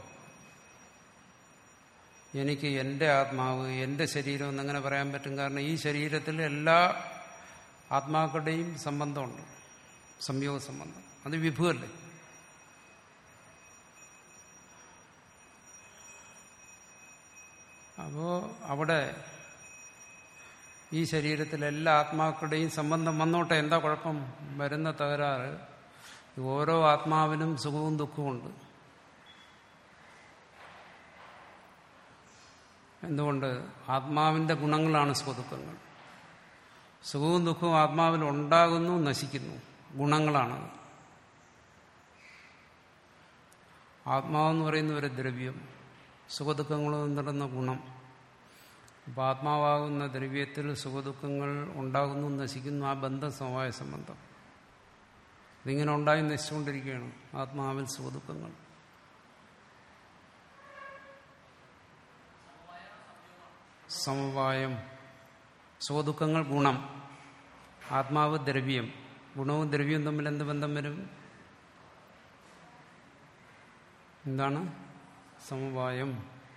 എനിക്ക് എൻ്റെ ആത്മാവ് എൻ്റെ ശരീരം എന്നെങ്ങനെ പറയാൻ പറ്റും? കാരണം ഈ ശരീരത്തിൽ എല്ലാ ആത്മാക്കളുടെയും സംബന്ധമുണ്ട്, സംയോഗ സംബന്ധം. അത് വിഭുവല്ലേ. അപ്പോ അവിടെ ഈ ശരീരത്തിൽ എല്ലാ ആത്മാക്കളുടെയും സംബന്ധം വന്നോട്ടെ, എന്താ കുഴപ്പം? വരുന്ന തകരാറ് ഓരോ ആത്മാവിനും സുഖവും ദുഃഖവും ഉണ്ട്. എന്തുകൊണ്ട്? ആത്മാവിന്റെ ഗുണങ്ങളാണ് സുഖദുഃഖങ്ങൾ. സുഖവും ദുഃഖവും ആത്മാവിൽ ഉണ്ടാകുന്നു, നശിക്കുന്നു, ഗുണങ്ങളാണത്. ആത്മാവെന്ന് പറയുന്ന ഒരു ദ്രവ്യം, സുഖദുഃഖങ്ങളും നിറഞ്ഞ ഗുണം. അപ്പം ആത്മാവാകുന്ന ദ്രവ്യത്തിൽ സുഖദുഃഖങ്ങൾ ഉണ്ടാകുന്നു, നശിക്കുന്നു. ആ ബന്ധം സമവായ സംബന്ധം. ഇതിങ്ങനെ ഉണ്ടായി നശിച്ചുകൊണ്ടിരിക്കുകയാണ് ആത്മാവിൽ സുഖദുഃഖങ്ങൾ. സമവായം. സുഖദുഃഖങ്ങൾ ഗുണം, ആത്മാവ് ദ്രവ്യം. ഗുണവും ദ്രവ്യവും തമ്മിൽ എന്ത് ബന്ധം വരും? എന്താണ് സമവായം?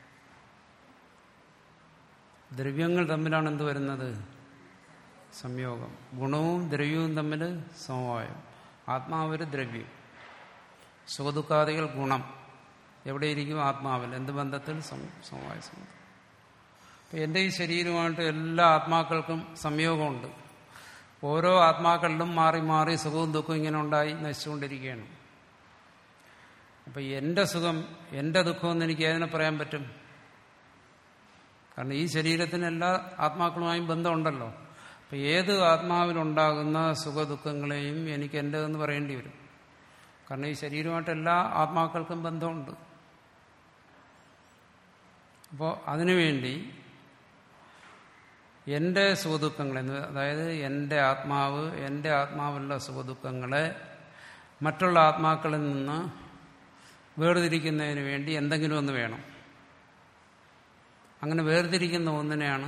ദ്രവ്യങ്ങൾ തമ്മിലാണ് എന്ത് വരുന്നത്? സംയോഗം. ഗുണവും ദ്രവ്യവും തമ്മിൽ സമവായം. ആത്മാവൊരു ദ്രവ്യം, സുഖദുഃഖാദികൾ ഗുണം. എവിടെയിരിക്കും? ആത്മാവിൽ. എന്ത് ബന്ധത്തിൽ? സമവായ സംബന്ധം. അപ്പം എൻ്റെ ഈ ശരീരമായിട്ട് എല്ലാ ആത്മാക്കൾക്കും സംയോഗമുണ്ട്. ഓരോ ആത്മാക്കളിലും മാറി മാറി സുഖവും ദുഃഖവും ഇങ്ങനെ ഉണ്ടായി നശിച്ചുകൊണ്ടിരിക്കുകയാണ്. അപ്പം എൻ്റെ സുഖം എൻ്റെ ദുഃഖമെന്ന് എനിക്ക് ഏതിനെ പറയാൻ പറ്റും? കാരണം ഈ ശരീരത്തിന് എല്ലാ ആത്മാക്കളുമായും ബന്ധമുണ്ടല്ലോ. അപ്പം ഏത് ആത്മാവിലുണ്ടാകുന്ന സുഖദുഃഖങ്ങളെയും എനിക്ക് എൻ്റെതെന്ന് പറയേണ്ടി വരും. കാരണം ഈ ശരീരമായിട്ട് എല്ലാ ആത്മാക്കൾക്കും ബന്ധമുണ്ട്. അപ്പോൾ അതിനുവേണ്ടി എൻ്റെ സുഖദുഃഖങ്ങളെ, അതായത് എൻ്റെ ആത്മാവ്, എൻ്റെ ആത്മാവുള്ള സുഖദുഃഖങ്ങളെ മറ്റുള്ള ആത്മാക്കളിൽ നിന്ന് വേർതിരിക്കുന്നതിന് വേണ്ടി എന്തെങ്കിലും ഒന്ന് വേണം. അങ്ങനെ വേർതിരിക്കുന്ന ഒന്നിനെയാണ്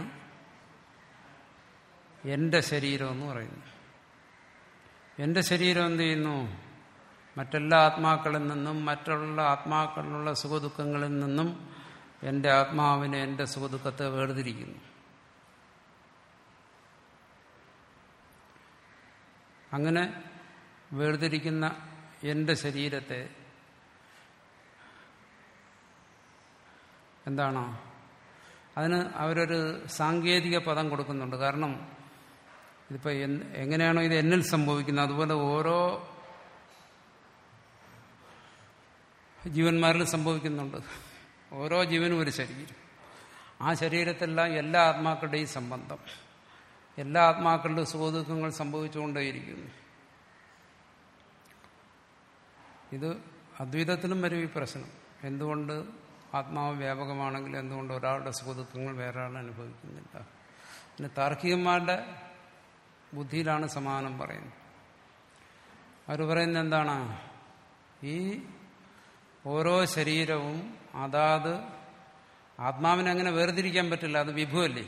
എൻ്റെ ശരീരം എന്ന് പറയുന്നത്. എൻ്റെ ശരീരം എന്ത് ചെയ്യുന്നു? മറ്റെല്ലാ ആത്മാക്കളിൽ നിന്നും മറ്റുള്ള ആത്മാക്കളിലുള്ള സുഖദുഃഖങ്ങളിൽ നിന്നും എൻ്റെ ആത്മാവിനെ, എൻ്റെ സുഖദുഃഖത്തെ വേർതിരിക്കുന്നു. അങ്ങനെ വേർതിരിക്കുന്ന എൻ്റെ ശരീരത്തെ എന്താണ്? അതിന് അവരൊരു സാങ്കേതിക പദം കൊടുക്കുന്നുണ്ട്. കാരണം ഇതിപ്പോൾ എങ്ങനെയാണോ ഇത് എന്നിൽ സംഭവിക്കുന്നത്, അതുപോലെ ഓരോ ജീവന്മാരിലും സംഭവിക്കുന്നുണ്ട്. ഓരോ ജീവനും ഒരു ശരീരം. ആ ശരീരത്തെല്ലാം എല്ലാ ആത്മാക്കളുടെയും സംബന്ധം. എല്ലാ ആത്മാക്കളുടെ സുഖദുഃഖങ്ങൾ സംഭവിച്ചുകൊണ്ടേയിരിക്കുന്നു. ഇത് അദ്വൈതത്തിലും വരും ഈ പ്രശ്നം. എന്തുകൊണ്ട് ആത്മാവ് വ്യാപകമാണെങ്കിൽ എന്തുകൊണ്ട് ഒരാളുടെ സുഖദുഃഖങ്ങൾ വേറെ ആൾ അനുഭവിക്കുന്നില്ല? പിന്നെ താർക്കികന്മാരുടെ ബുദ്ധിയിലാണ് സമാധാനം പറയുന്നത്. അവർ പറയുന്നത് എന്താണ്? ഈ ഓരോ ശരീരവും അതാത് ആത്മാവിനെ അങ്ങനെ വേർതിരിക്കാൻ പറ്റില്ല, അത് വിഭുവല്ലേ.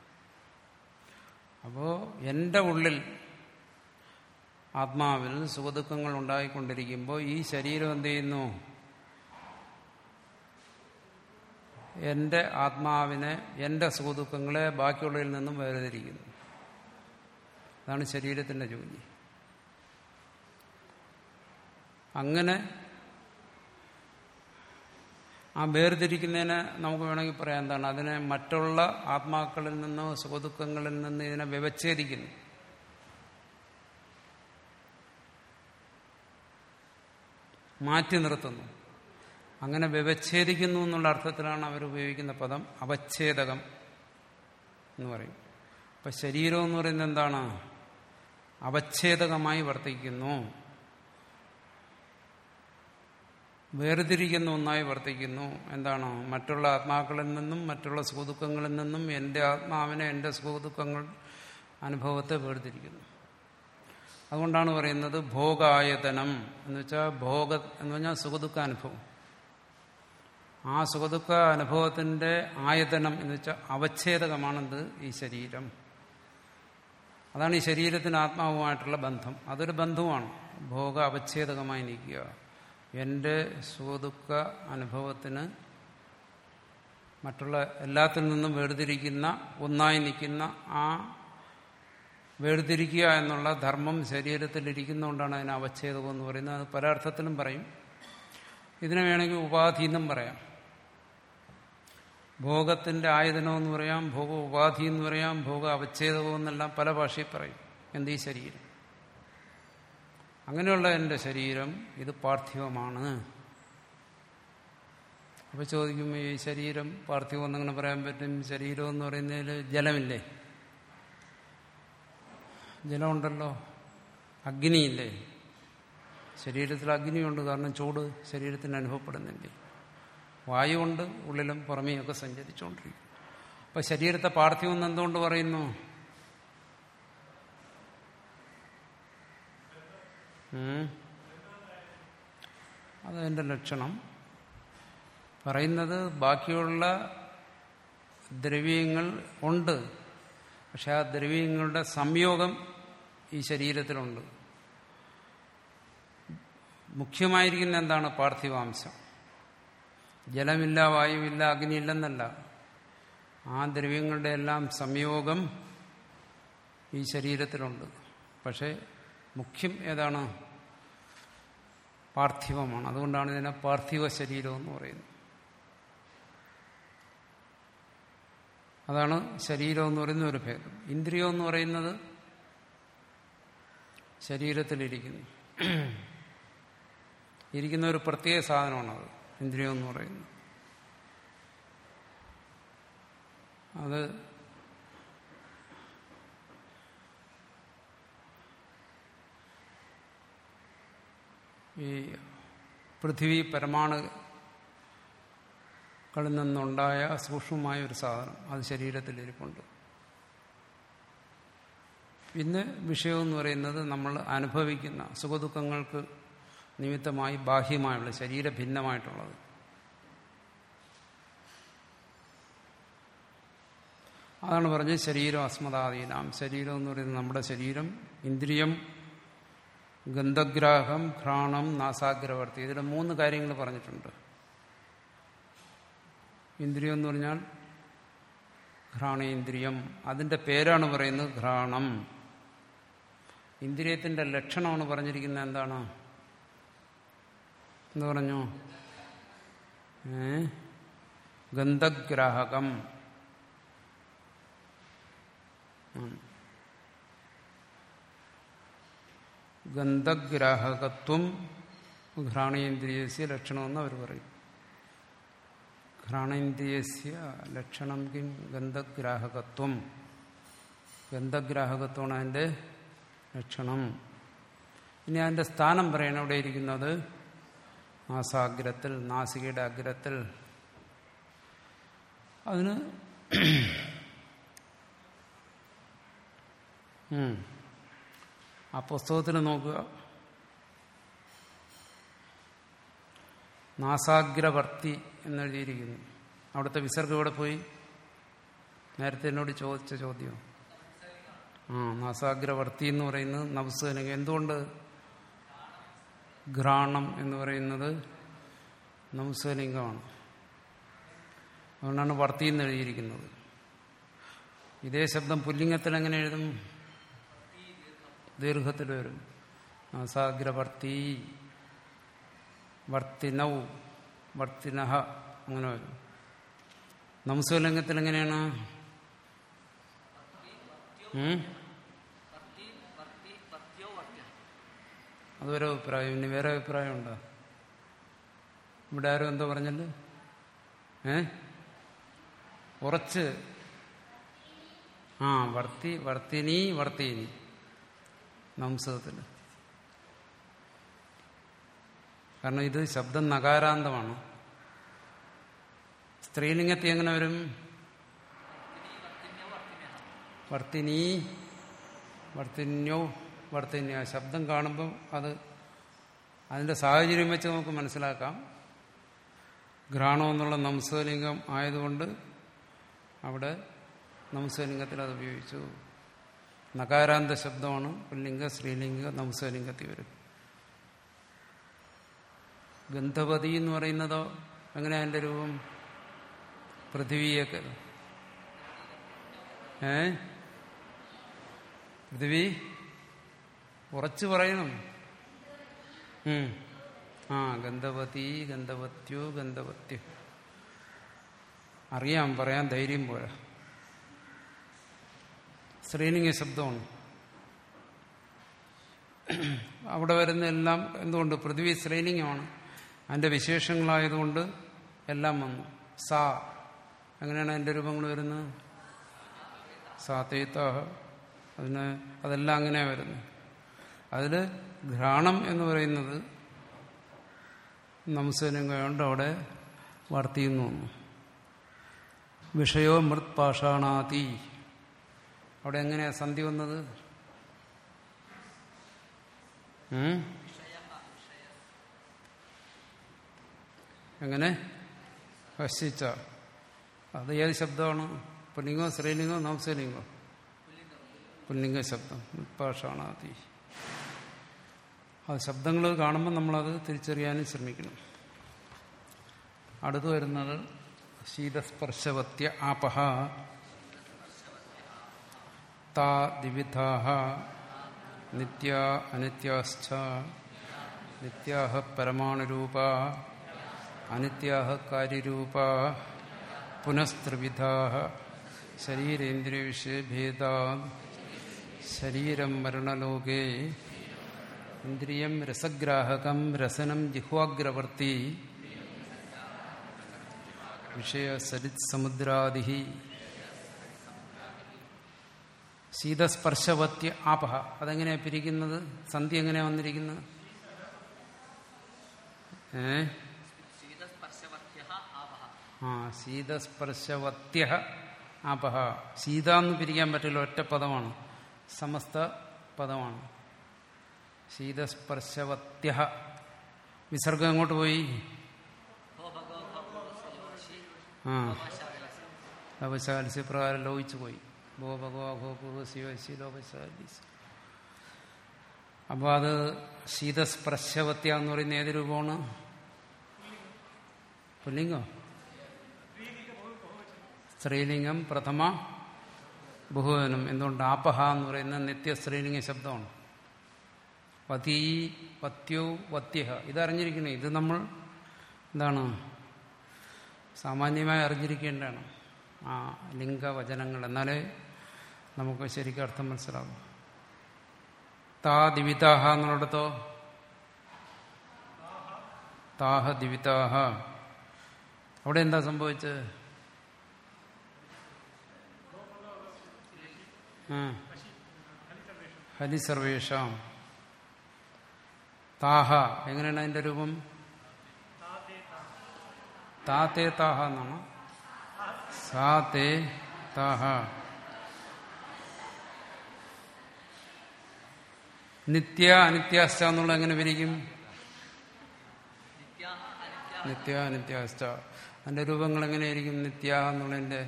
അപ്പോൾ എൻ്റെ ഉള്ളിൽ ആത്മാവിൽ സുഖദുഃഖങ്ങൾ ഉണ്ടായിക്കൊണ്ടിരിക്കുമ്പോൾ ഈ ശരീരം എന്ത് ചെയ്യുന്നു? എൻ്റെ ആത്മാവിനെ, എൻ്റെ സുഖദുഃഖങ്ങളെ ബാക്കിയുള്ളതിൽ നിന്നും വേർതിരിക്കുന്നു. അതാണ് ശരീരത്തിൻ്റെ ജോലി. അങ്ങനെ ആ വേർതിരിക്കുന്നതിനെ നമുക്ക് വേണമെങ്കിൽ പറയാം എന്താണ്? അതിനെ മറ്റുള്ള ആത്മാക്കളിൽ നിന്നോ സുഖദുഃഖങ്ങളിൽ നിന്ന് ഇതിനെ വ്യവച്ഛേദിക്കുന്നു. മാറ്റി നിർത്തുന്നു. അങ്ങനെ വ്യവച്ഛേദിക്കുന്നു എന്നുള്ള അർത്ഥത്തിലാണ് അവർ ഉപയോഗിക്കുന്ന പദം അവച്ഛേദകം എന്ന് പറയും. അപ്പം ശരീരം എന്ന് പറയുന്നത് എന്താണ്? അവച്ഛേദകമായി വർത്തിക്കുന്നു, വേർതിരിക്കുന്ന ഒന്നായി വർത്തിക്കുന്നു. എന്താണ്? മറ്റുള്ള ആത്മാക്കളിൽ നിന്നും മറ്റുള്ള സുഖദുഃഖങ്ങളിൽ നിന്നും എൻ്റെ ആത്മാവിനെ, എൻ്റെ സുഖദുഃഖങ്ങൾ അനുഭവത്തെ വേർതിരിക്കുന്നു. അതുകൊണ്ടാണ് പറയുന്നത് ഭോഗായതനം എന്ന് വെച്ചാൽ, ഭോഗ എന്ന് പറഞ്ഞാൽ സുഖദുഃഖ അനുഭവം. ആ സുഖദുഃഖ അനുഭവത്തിൻ്റെ ആയതനം എന്ന് വെച്ചാൽ അവച്ഛേദകമാണെന്ത്? ഈ ശരീരം. അതാണ് ഈ ശരീരത്തിന് ആത്മാവുമായിട്ടുള്ള ബന്ധം. അതൊരു ബന്ധവുമാണ്. ഭോഗ അവച്ഛേദകമായി നിൽക്കുക. എൻ്റെ സുഖദുഃഖ അനുഭവത്തിന് മറ്റുള്ള എല്ലാത്തിൽ നിന്നും വേർതിരിക്കുന്ന ഒന്നായി നിൽക്കുന്ന ആ വേർതിരിക്കുക എന്നുള്ള ധർമ്മം ശരീരത്തിൽ ഇരിക്കുന്നതുകൊണ്ടാണ് അതിന് അവച്ഛേദം എന്ന് പറയുന്നത്. അത് പല അർത്ഥത്തിലും പറയും. ഇതിനെ വേണമെങ്കിൽ ഉപാധി എന്നും പറയാം. ഭോഗത്തിന്റെ ആയതനം എന്ന് പറയാം, ഭോഗ ഉപാധി എന്ന് പറയാം, ഭോഗ അവച്ഛേദവും എന്നെല്ലാം പല ഭാഷയിൽ പറയും. എന്ത് ഈ ശരീരം, അങ്ങനെയുള്ള എൻ്റെ ശരീരം ഇത് പാർത്ഥിവമാണ്. അപ്പൊ ചോദിക്കും, ഈ ശരീരം പാർത്ഥിവം എന്നങ്ങനെ പറയാൻ പറ്റും? ശരീരം എന്ന് പറയുന്നതിൽ ജലമില്ലേ? ജലമുണ്ടല്ലോ. അഗ്നിയില്ലേ? ശരീരത്തിൽ അഗ്നിയുണ്ട്, കാരണം ചൂട് ശരീരത്തിന് അനുഭവപ്പെടുന്നില്ലേ? വായുവുണ്ട്, ഉള്ളിലും പുറമേയൊക്കെ സഞ്ചരിച്ചുകൊണ്ടിരിക്കും. അപ്പൊ ശരീരത്തെ പാർത്ഥിവം എന്ന് എന്തുകൊണ്ട് പറയുന്നു? അതതിൻ്റെ ലക്ഷണം പറയുന്നത്. ബാക്കിയുള്ള ദ്രവ്യങ്ങൾ ഉണ്ട്, പക്ഷെ ആ ദ്രവ്യങ്ങളുടെ സംയോഗം ഈ ശരീരത്തിലുണ്ട്. മുഖ്യമായിരിക്കുന്ന എന്താണ്? പാർത്ഥിവാംശം. ജലമില്ല, വായുവില്ല, അഗ്നിയില്ലെന്നല്ല, ആ ദ്രവ്യങ്ങളുടെ എല്ലാം സംയോഗം ഈ ശരീരത്തിലുണ്ട്. പക്ഷെ മുഖ്യം ഏതാണ്? പാർത്ഥിവമാണ്. അതുകൊണ്ടാണ് ഇതിനെ പാർത്ഥിവ ശരീരം എന്ന് പറയുന്നത്. അതാണ് ശരീരം എന്ന് പറയുന്ന ഒരു ഭേദം. ഇന്ദ്രിയം എന്ന് പറയുന്നത് ശരീരത്തിലിരിക്കുന്നു, ഇരിക്കുന്ന ഒരു പ്രത്യേക സാധനമാണത്. ഇന്ദ്രിയം എന്ന് പറയുന്നത് അത് ഈ പൃഥ്വി പരമാണുക്കളിൽ നിന്നുണ്ടായ സൂക്ഷ്മമായ ഒരു സാധനം, അത് ശരീരത്തിലിരിപ്പുണ്ട്. പിന്നെ വിഷയമെന്ന് പറയുന്നത് നമ്മൾ അനുഭവിക്കുന്ന സുഖദുഃഖങ്ങൾക്ക് നിമിത്തമായി ബാഹ്യമായുള്ള ശരീരഭിന്നമായിട്ടുള്ളത്. അതാണ് പറഞ്ഞത് ശരീരം അസ്മദാദീനാം. ശരീരം എന്ന് പറയുന്നത് നമ്മുടെ ശരീരം, ഇന്ദ്രിയം, ഗന്ധഗ്രാഹം, ഘ്രാണം, നാസാഗ്രവർത്തി. ഇതിലെ മൂന്ന് കാര്യങ്ങൾ പറഞ്ഞിട്ടുണ്ട്. ഇന്ദ്രിയം എന്ന് പറഞ്ഞാൽ ഘ്രാണേന്ദ്രിയം, അതിൻ്റെ പേരാണ് പറയുന്നത് ഘ്രാണം. ഇന്ദ്രിയത്തിൻ്റെ ലക്ഷണമാണ് പറഞ്ഞിരിക്കുന്നത്. എന്താണ് എന്ന് പറഞ്ഞു? ഏ ഗന്ധഗ്രാഹകം. ഗന്ധഗ്രാഹകത്വം ഘ്രാണേന്ദ്രിയസ്യ ലക്ഷണമെന്ന് അവർ പറയും. ഘ്രാണേന്ദ്രിയസ്യ ലക്ഷണം കിം? ഗന്ധഗ്രാഹകത്വം. ഗന്ധഗ്രാഹകത്വമാണ് അതിൻ്റെ ലക്ഷണം. ഇനി അതിൻ്റെ സ്ഥാനം പറയണം. എവിടെ ഇരിക്കുന്നത്? നാസാഗ്രത്തിൽ, നാസികയുടെ അഗ്രത്തിൽ. അതിന് ആ പുസ്തകത്തിൽ നോക്കുക, നാസാഗ്രവർത്തി എന്നെഴുതിയിരിക്കുന്നു. അവിടുത്തെ വിസർഗം ഇവിടെ പോയി. നേരത്തെ എന്നോട് ചോദിച്ച ചോദ്യം. ആ നാസാഗ്രവർത്തി എന്ന് പറയുന്നത് നപുംസകലിംഗം. എന്തുകൊണ്ട് ഘ്രാണം എന്ന് പറയുന്നത് നപുംസകലിംഗമാണ്? അതുകൊണ്ടാണ് വർത്തി എന്ന് എഴുതിയിരിക്കുന്നത്. ഇതേ ശബ്ദം പുല്ലിംഗത്തിൽ എങ്ങനെ എഴുതും? ദീർഘത്തിൽ വരും. നാസാഗ്രവർത്തി, വർത്തിനൗ, വർത്തിനഹ, അങ്ങനെ വരും. നപുംസകലിംഗത്തിൽ എങ്ങനെയാണ്? അതൊരു അഭിപ്രായം. ഇനി വേറെ അഭിപ്രായം ഉണ്ടോ? ഇവിടെ ആരും എന്തോ പറഞ്ഞല്ലോ? ഏ ഉറച്ച്. ആ വർത്തി, വർത്തിനി, വർത്തിനി നംസത്തിൽ. കാരണം ഇത് ശബ്ദം നകാരാന്തമാണ്. സ്ത്രീലിംഗത്തിൽ എങ്ങനെ വരും? വർത്തിനി, വർത്തിന്യോ, വർത്തിന്യ. ശബ്ദം കാണുമ്പോൾ അത് അതിൻ്റെ സാഹചര്യം വെച്ച് നമുക്ക് മനസ്സിലാക്കാം. ഘ്രാണം എന്നുള്ള നംസലിംഗം ആയതുകൊണ്ട് അവിടെ നംസലിംഗത്തിൽ അത് ഉപയോഗിച്ചു. നകാരാന്ത ശബ്ദമാണ്. പുല്ലിംഗ, സ്ത്രീലിംഗ, നംസലിംഗത്തിൽ വരും. ഗന്ധവതി എന്ന് പറയുന്നതോ എങ്ങനെയാ എൻ്റെ രൂപം? പൃഥ്വിയൊക്കെ. ഏ പൃഥിവി ഉറച്ചു പറയണം. ആ ഗന്ധവതി, ഗന്ധവത്യോ, ഗന്ധവത്യോ. അറിയാം, പറയാൻ ധൈര്യം പോരാ. സ്ത്രീലിംഗ ശബ്ദമാണ് അവിടെ വരുന്ന എല്ലാം. എന്തുകൊണ്ട്? പൃഥ്വി സ്ത്രീലിംഗമാണ്. അതിന്റെ വിശേഷങ്ങളായതുകൊണ്ട് എല്ലാം വന്നു. സാ, എങ്ങനെയാണ് അതിന്റെ രൂപങ്ങൾ വരുന്നത്? സാ തേതാഹ, അതിന് അതെല്ലാം അങ്ങനെയാ വരുന്നത്. അതിൽ ഘ്രാണം എന്ന് പറയുന്നത് നംസലിംഗമുണ്ട്, അവിടെ വർത്തിയെന്ന് വന്നു. വിഷയോ മൃത് പാഷാണാതി, അവിടെ എങ്ങനെയാ സന്ധി വന്നത്? എങ്ങനെ? ഹസിച്ച. അത് ഏത് ശബ്ദമാണ്? പുല്ലിംഗോ സ്ത്രീലിംഗോ നംസലിംഗോ? പുല്ലിംഗ ശബ്ദം. പാഷാണാതി. അത് ശബ്ദങ്ങൾ കാണുമ്പോൾ നമ്മളത് തിരിച്ചറിയാനും ശ്രമിക്കണം. അടുത്ത് വരുന്നത് ശീതസ്പർശവത്യ ആപഹ താ ദിവിധാഹ നിത്യ അനിത്യാശ്ച നിത്യാഹ പരമാണുരൂപാ അനിത്യാഹ കാര്യരൂപാ പുനസ്ത്രിവിധാഹ ശരീരേന്ദ്രിയവിഷയഭേദാത് ശരീരം മരണലോകേ ഇന്ദ്രിയം രസഗ്രാഹകം രസനം ജിഹ്വാഗ്രവർത്തി വിഷയ സരിത് സമുദ്രാദി. ശീതസ്പർശവത്യ ആപഹ, അതെങ്ങനെയാ പിരിക്കുന്നത്? സന്ധി എങ്ങനെയാ വന്നിരിക്കുന്നത്? ഏ ആ ശീതസ്പർശവത്യ ആപഹ. ശീത എന്ന് പിരിക്കാൻ പറ്റില്ല, ഒറ്റ പദമാണ്, സമസ്ത പദമാണ്. ശീതസ്പർശവത്യ. വിസർഗം എങ്ങോട്ട് പോയി? ആ ലോപശാലിസ് പ്രകാരം ലോപിച്ചു പോയി. ഭോ ഭഗവ ഭോ പൂർവശി ലോപശാലിസ്. അപ്പോൾ അത് ശീതസ്പർശവത്യ എന്ന് പറയുന്ന ഏത് രൂപമാണ്? പുല്ലിംഗം, സ്ത്രീലിംഗം, പ്രഥമ ബഹുവചനം. എന്തുകൊണ്ട്? ആപഹ എന്ന് പറയുന്ന നിത്യ സ്ത്രീലിംഗ ശബ്ദമാണ്. വതീ വത്യോ വത്യഹ, ഇതറിഞ്ഞിരിക്കണേ. ഇത് നമ്മൾ എന്താണ് സാമാന്യമായി അറിഞ്ഞിരിക്കേണ്ടതാണ് ആ ലിംഗവചനങ്ങൾ, എന്നാലേ നമുക്ക് ശരിക്കും അർത്ഥം മനസ്സിലാകും. താ ദിവിതാഹ എന്നുള്ളിടത്തോ താഹ ദിവിതാഹ, അവിടെ എന്താ സംഭവിച്ചത്? ഹലി സർവേഷാം. താഹ എങ്ങനെയാണ് അതിന്റെ രൂപം? താ തേ താഹ എന്നാണ്. സാ തേ താഹ. നിത്യ അനിത്യാശ്ച എന്നുള്ള എങ്ങനെ പിരിക്കും? നിത്യ അനിത്യാശ്ച. അതിന്റെ രൂപങ്ങൾ എങ്ങനെയായിരിക്കും? നിത്യ എന്നുള്ളതിന്റെ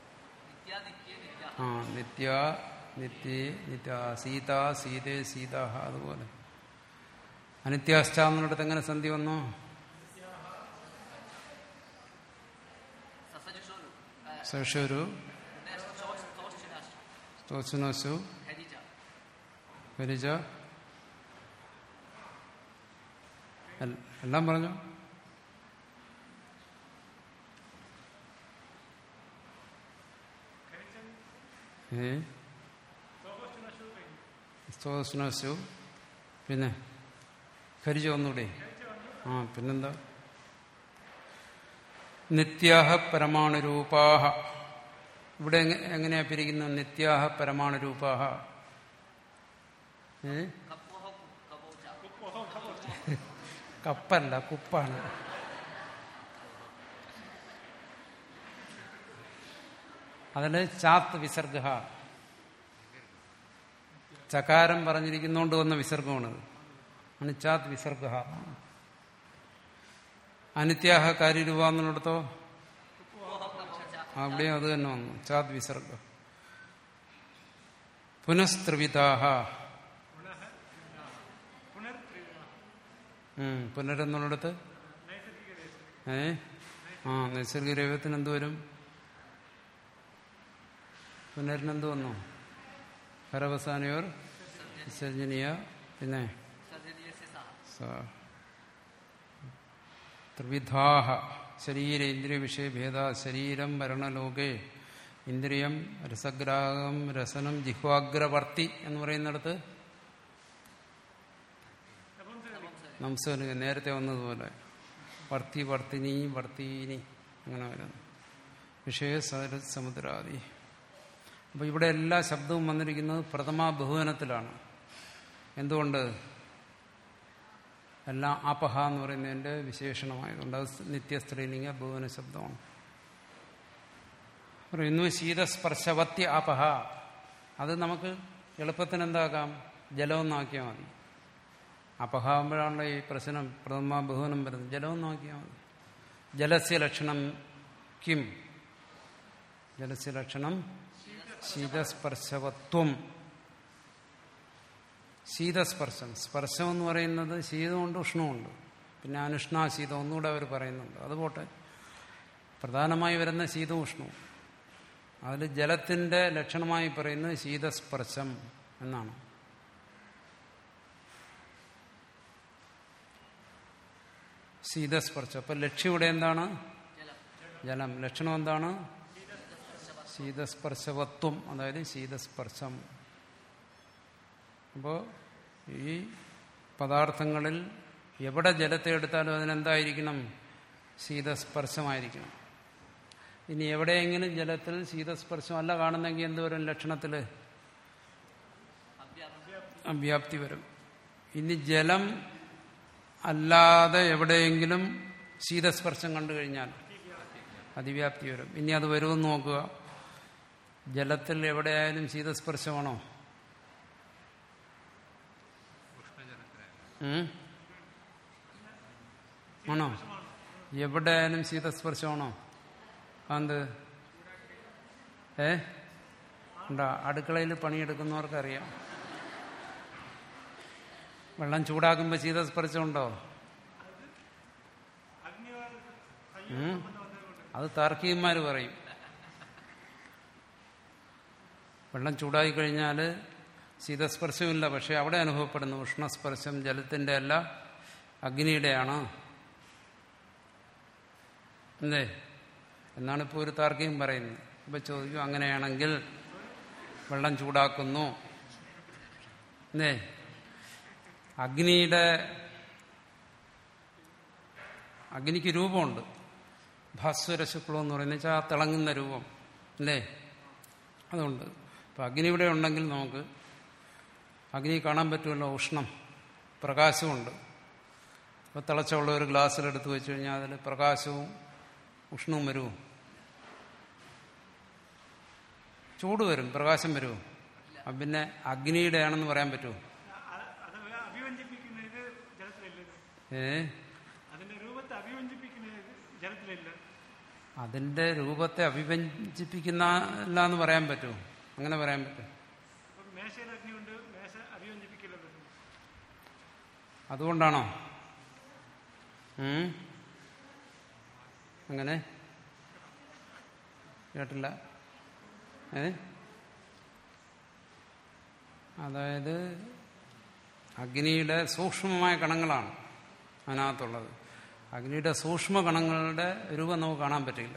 ആ നിത്യ നിത്യ നിത്യ സീത സീതേ സീതാഹ. അതുപോലെ അനിത്യാശ്ച എന്നുള്ളിടത്ത് എങ്ങനെ സന്ധി വന്നു? സഷുരു സ്തോസുനസു ഹരിജ എല്ലാം പറഞ്ഞു. ഏ സ്തോസുനസു പിന്നെ ഹരിജ ഒന്നുകൂടെ. ആ പിന്നെന്താ? നിത്യാഹ പരമാണുരൂപാഹ. ഇവിടെ എങ്ങനെയാ പിരിക്കുന്നത്? നിത്യാഹ പരമാണുരൂപാഹ. ഏ കപ്പല്ല, കുപ്പാണ്. അതിന് ചാത്ത് വിസർഗ, ചകാരം പറഞ്ഞിരിക്കുന്നോണ്ട് വന്ന വിസർഗമാണത്. അണിച്ചാത്ത് വിസർഗ. അനിത്യാഹ കാര്യരൂപ എന്നുള്ളിടത്തോ അവിടെയും അത് തന്നെ വന്നു, ചാത് വിസർഗ. പുനസ്ത്രിവിതാഹ. പുനരെന്നുള്ളിടത്ത് ഏ ആ നൈസർഗിക രൂപത്തിന് എന്ത് വരും? പുനരിനെന്ത് വന്നു? ഹരവസാനയോർ വിസർജനീയ. പിന്നെ ത്രിവിധാഹ ശരീരേന്ദ്രിയ വിഷയഭേദ. ശരീരം മരണലോകേ ഇന്ദ്രിയം രസഗ്രാഹകം രസനം ജിഹ്വാഗ്രവർത്തി എന്ന് പറയുന്നിടത്ത് നംസന് നേരത്തെ വന്നതുപോലെ വർത്തി വർത്തിനി വർത്തീനി അങ്ങനെ വരുന്നു. വിഷയ സമുദ്രാദി. അപ്പോൾ ഇവിടെ എല്ലാ ശബ്ദവും വന്നിരിക്കുന്നത് പ്രഥമ ബഹുവനത്തിലാണ്. എന്തുകൊണ്ട്? എല്ലാം ആപഹ എന്ന് പറയുന്നതിൻ്റെ വിശേഷണമായതുകൊണ്ട് അത് നിത്യസ്ത്രീലിംഗ ബഹുവന ശബ്ദമാണ്. പറയുന്നു ശീതസ്പർശവത്യ ആപഹ. അത് നമുക്ക് എളുപ്പത്തിന് എന്താക്കാം? ജലമെന്നാക്കിയാൽ മതി. അപഹാകുമ്പോഴാണല്ലോ ഈ പ്രശ്നം പ്രഥമ ബഹുവനം വരുന്നത്. ജലമെന്നാക്കിയാൽ മതി. ജലസ്യ ലക്ഷണം കിം? ജലസ്യ ലക്ഷണം ശീതസ്പർശവത്വം. ശീതസ്പർശം. സ്പർശം എന്ന് പറയുന്നത് ശീതമുണ്ട് ഉഷ്ണമുണ്ട്. പിന്നെ അനുഷ്ണാശീതം ഒന്നുകൂടെ അവർ പറയുന്നുണ്ട്. അതുപോട്ടെ, പ്രധാനമായി വരുന്ന ശീതവും ഉഷ്ണവും. അതിൽ ജലത്തിന്റെ ലക്ഷണമായി പറയുന്നത് ശീതസ്പർശം എന്നാണ്. ശീതസ്പർശം. അപ്പൊ ലക്ഷ്യം ഇവിടെ എന്താണ്? ജലം. ലക്ഷണം എന്താണ്? ശീതസ്പർശവത്വം, അതായത് ശീതസ്പർശം. അപ്പോൾ ഈ പദാർത്ഥങ്ങളിൽ എവിടെ ജലത്തെ എടുത്താലും അതിനെന്തായിരിക്കണം? ശീതസ്പർശമായിരിക്കണം. ഇനി എവിടെയെങ്കിലും ജലത്തിൽ ശീതസ്പർശമല്ല കാണുന്നെങ്കിൽ എന്ത് വരും? ലക്ഷണത്തിൽ അവ്യാപ്തി വരും. ഇനി ജലം അല്ലാതെ എവിടെയെങ്കിലും ശീതസ്പർശം കണ്ടു കഴിഞ്ഞാൽ അതിവ്യാപ്തി വരും. ഇനി അത് വരുമെന്ന് നോക്കുക. ജലത്തിൽ എവിടെയായാലും ശീതസ്പർശമാണോ? ആണോ? എവിടെയായാലും ശീതസ്പർശമാണോ? അത് ഏ ഉണ്ടാ? അടുക്കളയിൽ പണിയെടുക്കുന്നവർക്കറിയാം. വെള്ളം ചൂടാക്കുമ്പോൾ ശീതസ്പർശം ഉണ്ടോ? അത് താർക്കികന്മാർ പറയും. വെള്ളം ചൂടായി കഴിഞ്ഞാൽ ശീതസ്പർശമില്ല, പക്ഷെ അവിടെ അനുഭവപ്പെടുന്ന ഉഷ്ണസ്പർശം ജലത്തിന്റെ അല്ല, അഗ്നിയുടെയാണ്. എന്തേ എന്നാണ് ഇപ്പോൾ ഒരു താർക്കികം പറയുന്നത്. ഇപ്പൊ ചോദിക്കും, അങ്ങനെയാണെങ്കിൽ വെള്ളം ചൂടാക്കുന്നു എന്തേ? അഗ്നിയുടെ അഗ്നിക്ക് രൂപമുണ്ട്. ഭാസ്വര ശുക്ലം എന്ന് പറയുന്നത് വെച്ചാൽ ആ തിളങ്ങുന്ന രൂപം അല്ലേ? അതുകൊണ്ട് ഇപ്പം അഗ്നി ഇവിടെ ഉണ്ടെങ്കിൽ നമുക്ക് അഗ്നി കാണാൻ പറ്റുമല്ലോ. ഉഷ്ണം, പ്രകാശമുണ്ട്. ഇപ്പോൾ തിളച്ചുള്ള ഒരു ഗ്ലാസ്സിലെടുത്ത് വെച്ച് കഴിഞ്ഞാൽ അതിൽ പ്രകാശവും ഉഷ്ണവും വരുമോ? ചൂട് വരും, പ്രകാശം വരുമോ? അപ്പം പിന്നെ അഗ്നിയുടെ ആണെന്ന് പറയാൻ പറ്റുമോ? ഏ അതിന്റെ രൂപത്തെ അഭിവ്യഞ്ജിപ്പിക്കുന്ന എന്ന് പറയാൻ പറ്റുമോ? അങ്ങനെ പറയാൻ പറ്റും. അതുകൊണ്ടാണോ അങ്ങനെ? കേട്ടില്ല. ഏ അതായത് അഗ്നിയുടെ സൂക്ഷ്മമായ കണങ്ങളാണ് അതിനകത്തുള്ളത്. അഗ്നിയുടെ സൂക്ഷ്മ കണങ്ങളുടെ രൂപം നമുക്ക് കാണാൻ പറ്റില്ല.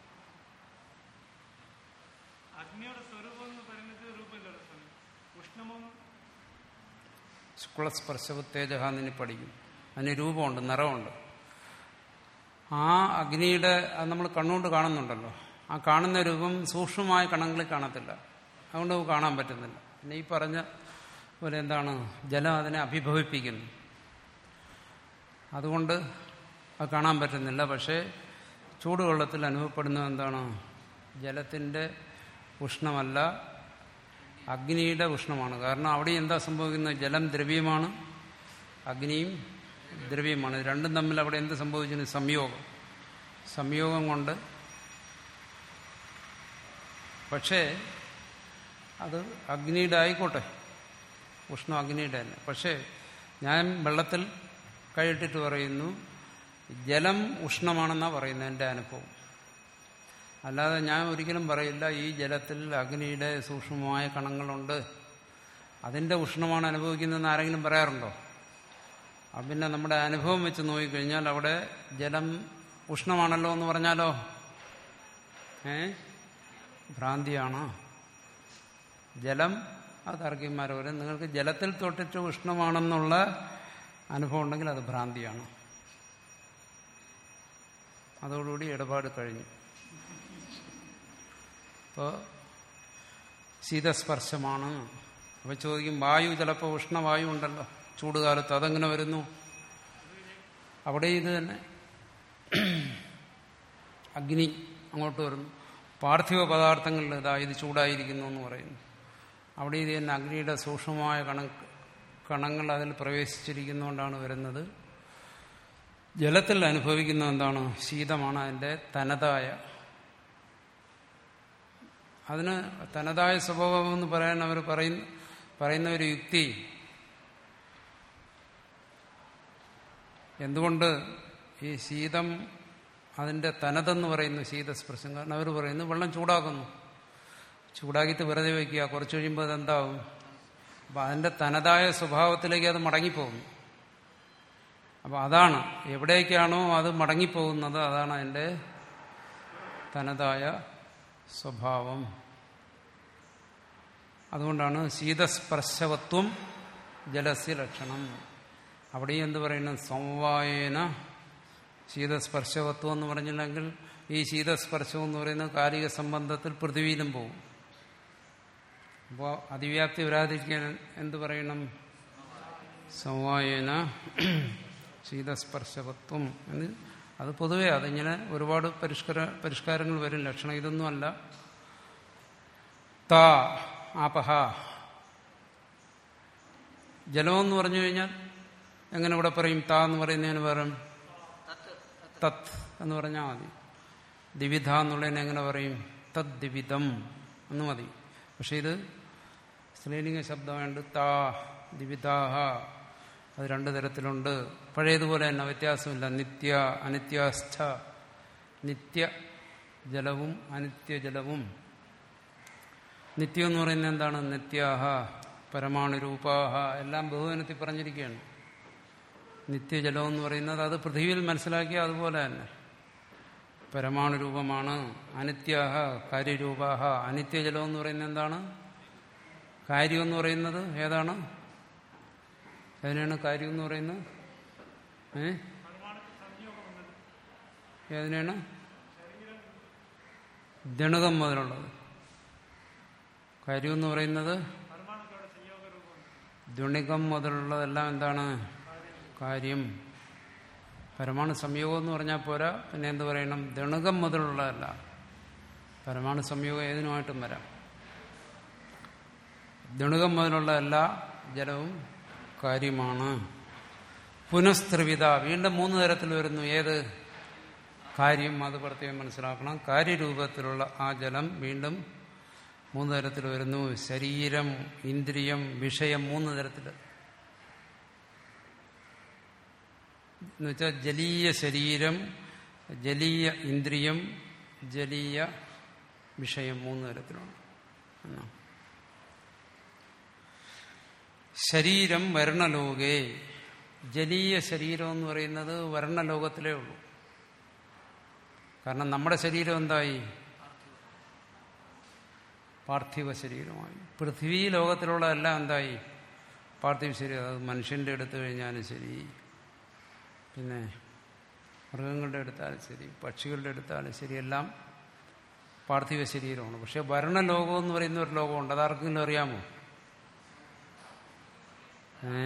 ശുക്ലസ്പർശവ് തേജഹ എന്നിനി പഠിക്കും. അതിന് രൂപമുണ്ട്, നിറമുണ്ട്. ആ അഗ്നിയുടെ അത് നമ്മൾ കണ്ണുകൊണ്ട് കാണുന്നുണ്ടല്ലോ. ആ കാണുന്ന രൂപം സൂക്ഷ്മമായ കണങ്ങളിൽ കാണത്തില്ല. അതുകൊണ്ട് നമുക്ക് കാണാൻ പറ്റുന്നില്ല. പിന്നെ ഈ പറഞ്ഞ പോലെ എന്താണ്, ജലം അതിനെ അഭിഭവിപ്പിക്കുന്നു. അതുകൊണ്ട് അത് കാണാൻ പറ്റുന്നില്ല. പക്ഷേ ചൂടുവെള്ളത്തിൽ അനുഭവപ്പെടുന്നത് എന്താണ്? ജലത്തിൻ്റെ ഉഷ്ണമല്ല, അഗ്നിയുടെ ഉഷ്ണമാണ്. കാരണം അവിടെ എന്താ സംഭവിക്കുന്നത്? ജലം ദ്രവ്യമാണ്, അഗ്നിയും ദ്രവ്യമാണ്. രണ്ടും തമ്മിൽ അവിടെ എന്ത് സംഭവിക്കുന്നു? സംയോഗം. സംയോഗം കൊണ്ട് പക്ഷേ അത് അഗ്നിയുടെ ആയിക്കോട്ടെ, ഉഷ്ണം അഗ്നിയുടെ തന്നെ. പക്ഷേ ഞാൻ വെള്ളത്തിൽ കൈയിട്ടിട്ട് പറയുന്നു ജലം ഉഷ്ണമാണെന്നാണ് പറയുന്നത് എൻ്റെ അനുഭവം. അല്ലാതെ ഞാൻ ഒരിക്കലും പറയില്ല ഈ ജലത്തിൽ അഗ്നിയുടെ സൂക്ഷ്മമായ കണങ്ങളുണ്ട് അതിൻ്റെ ഉഷ്ണമാണ് അനുഭവിക്കുന്നതെന്ന് ആരെങ്കിലും പറയാറുണ്ടോ? അപ്പം പിന്നെ നമ്മുടെ അനുഭവം വെച്ച് നോക്കിക്കഴിഞ്ഞാൽ അവിടെ ജലം ഉഷ്ണമാണല്ലോ എന്ന് പറഞ്ഞാലോ ഏ ഭ്രാന്തിയാണ്. ജലം അത് താർക്കികന്മാർ പറയും, നിങ്ങൾക്ക് ജലത്തിൽ തൊട്ടിട്ട് ഉഷ്ണമാണെന്നുള്ള അനുഭവം ഉണ്ടെങ്കിൽ അത് ഭ്രാന്തിയാണ്. അതോടുകൂടി ഇടപാട് കഴിഞ്ഞു. ഇപ്പോൾ ശീതസ്പർശമാണ്. അപ്പോൾ ചോദിക്കും, വായു ചിലപ്പോൾ ഉഷ്ണവായു ഉണ്ടല്ലോ ചൂടുകാലത്ത്, അതെങ്ങനെ വരുന്നു? അവിടെ ഇത് തന്നെ അഗ്നി അങ്ങോട്ട് വരുന്നു. പാർത്ഥിവ പദാർത്ഥങ്ങളിൽ ഇതാ ഇത് ചൂടായിരിക്കുന്നു എന്ന് പറയുന്നു. അവിടെ ഇത് തന്നെ അഗ്നിയുടെ സൂക്ഷ്മമായ കണ കണങ്ങൾ അതിൽ പ്രവേശിച്ചിരിക്കുന്നതുകൊണ്ടാണ് വരുന്നത്. ജലത്തിൽ അനുഭവിക്കുന്ന എന്താണ്? ശീതമാണ്. അതിൻ്റെ തനതായ, അതിന് തനതായ സ്വഭാവം എന്ന് പറയാൻ അവർ പറയുന്ന പറയുന്ന ഒരു യുക്തി, എന്തുകൊണ്ട് ഈ ശീതം അതിൻ്റെ തനതെന്ന് പറയുന്നു ശീതസ്പർശം? കാരണം അവർ പറയുന്നു വെള്ളം ചൂടാക്കുന്നു, ചൂടാക്കിയിട്ട് വെറുതെ വയ്ക്കുക, കുറച്ച് കഴിയുമ്പോൾ അതെന്താവും? അപ്പം അതിൻ്റെ തനതായ സ്വഭാവത്തിലേക്ക് അത് മടങ്ങിപ്പോകുന്നു. അപ്പം അതാണ് എവിടേക്കാണോ അത് മടങ്ങിപ്പോകുന്നത്, അതാണ് അതിൻ്റെ തനതായ സ്വഭാവം. അതുകൊണ്ടാണ് ശീതസ്പർശവത്വം ജലസ്യ ലക്ഷണം. അവിടെയും എന്ത് പറയുന്നു? സമവായേന ശീതസ്പർശവത്വം എന്ന് പറഞ്ഞില്ലെങ്കിൽ ഈ ശീതസ്പർശം എന്ന് പറയുന്നത് കാലിക സംബന്ധത്തിൽ പൃഥ്വിയിലും പോകും. അപ്പോൾ അതിവ്യാപ്തി വരാതിരിക്കാൻ എന്ത് പറയണം? സമവായേന ശീതസ്പർശവത്വം എന്ന്. അത് പൊതുവെ അതിങ്ങനെ ഒരുപാട് പരിഷ്കാര പരിഷ്കാരങ്ങൾ വരും. ലക്ഷണം ഇതൊന്നുമല്ല. താ ആപഹ, ജലമെന്ന് പറഞ്ഞു കഴിഞ്ഞാൽ എങ്ങനെ ഇവിടെ പറയും? താ എന്ന് പറയുന്നതിന് പറയും തത് എന്ന് പറഞ്ഞാൽ മതി. ദിവിധ എന്നുള്ളതിന് എങ്ങനെ പറയും? തദ് ദിവിധം എന്ന് മതി. പക്ഷെ ഇത് സ്ത്രീലിംഗ ശബ്ദമുണ്ട്. താ ദിവിധാഹ, അത് രണ്ടു തരത്തിലുണ്ട്. പഴയതുപോലെ തന്നെ വ്യത്യാസമില്ല. നിത്യ അനിത്യാസ്ഥ, നിത്യ ജലവും അനിത്യജലവും. നിത്യം എന്ന് പറയുന്നത് എന്താണ്? നിത്യാഹ പരമാണുരൂപാഹ, എല്ലാം ബഹുവനത്തിൽ പറഞ്ഞിരിക്കുകയാണ്. നിത്യജലം എന്ന് പറയുന്നത് അത് പൃഥ്വിയിൽ മനസ്സിലാക്കിയ അതുപോലെ തന്നെ പരമാണുരൂപമാണ്. അനിത്യാഹ കാര്യരൂപാഹ, അനിത്യജലം എന്ന് പറയുന്നത് എന്താണ്? കാര്യം എന്ന് പറയുന്നത് ഏതാണ്? ഏതിനാണ് കാര്യം എന്ന് പറയുന്നത്? ഏ ഏതിനാണ്? ദണുകം മുതലുള്ളത്. കാര്യം എന്ന് പറയുന്നത് ദ്വണികം മുതലുള്ളതെല്ലാം എന്താണ്? കാര്യം. പരമാണു സംയോഗം എന്ന് പറഞ്ഞാൽ പോരാ, പിന്നെ എന്ത് പറയണം? ദണുകം മുതലുള്ളതല്ല. പരമാണു സംയോഗം ഏതിനുമായിട്ടും വരാം. ദണുകം മുതലുള്ള എല്ലാ ജലവും കാര്യമാണ്. പുനഃസ്ത്രിവിധ, വീണ്ടും മൂന്ന് തരത്തിൽ വരുന്നു. ഏത്? കാര്യം. അത് പ്രത്യേകം മനസ്സിലാക്കണം. കാര്യരൂപത്തിലുള്ള ആ ജലം വീണ്ടും മൂന്ന് തരത്തിൽ വരുന്നു. ശരീരം, ഇന്ദ്രിയം, വിഷയം, മൂന്ന് തരത്തിൽ. എന്നുവെച്ചാൽ ജലീയ ശരീരം, ജലീയ ഇന്ദ്രിയം, ജലീയ വിഷയം, മൂന്ന് തരത്തിലാണ്. ശരീരം വർണ്ണലോകേ, ജലീയ ശരീരം എന്ന് പറയുന്നത് വർണ്ണലോകത്തിലേ ഉള്ളൂ. കാരണം നമ്മുടെ ശരീരം എന്തായി? പാർത്ഥിവ ശരീരമായി. പൃഥ്വി ലോകത്തിലുള്ള എല്ലാം എന്തായി? പാർത്ഥിവ ശരീരം. അത് മനുഷ്യന്റെ എടുത്തു കഴിഞ്ഞാലും ശരി, പിന്നെ മൃഗങ്ങളുടെ എടുത്താലും ശരി, പക്ഷികളുടെ എടുത്താലും ശരി, എല്ലാം പാർത്ഥിവ ശരീരമാണ്. പക്ഷെ വർണ്ണലോകം എന്ന് പറയുന്ന ഒരു ലോകമുണ്ട്. അതാർക്കെങ്കിലും അറിയാമോ? ഏ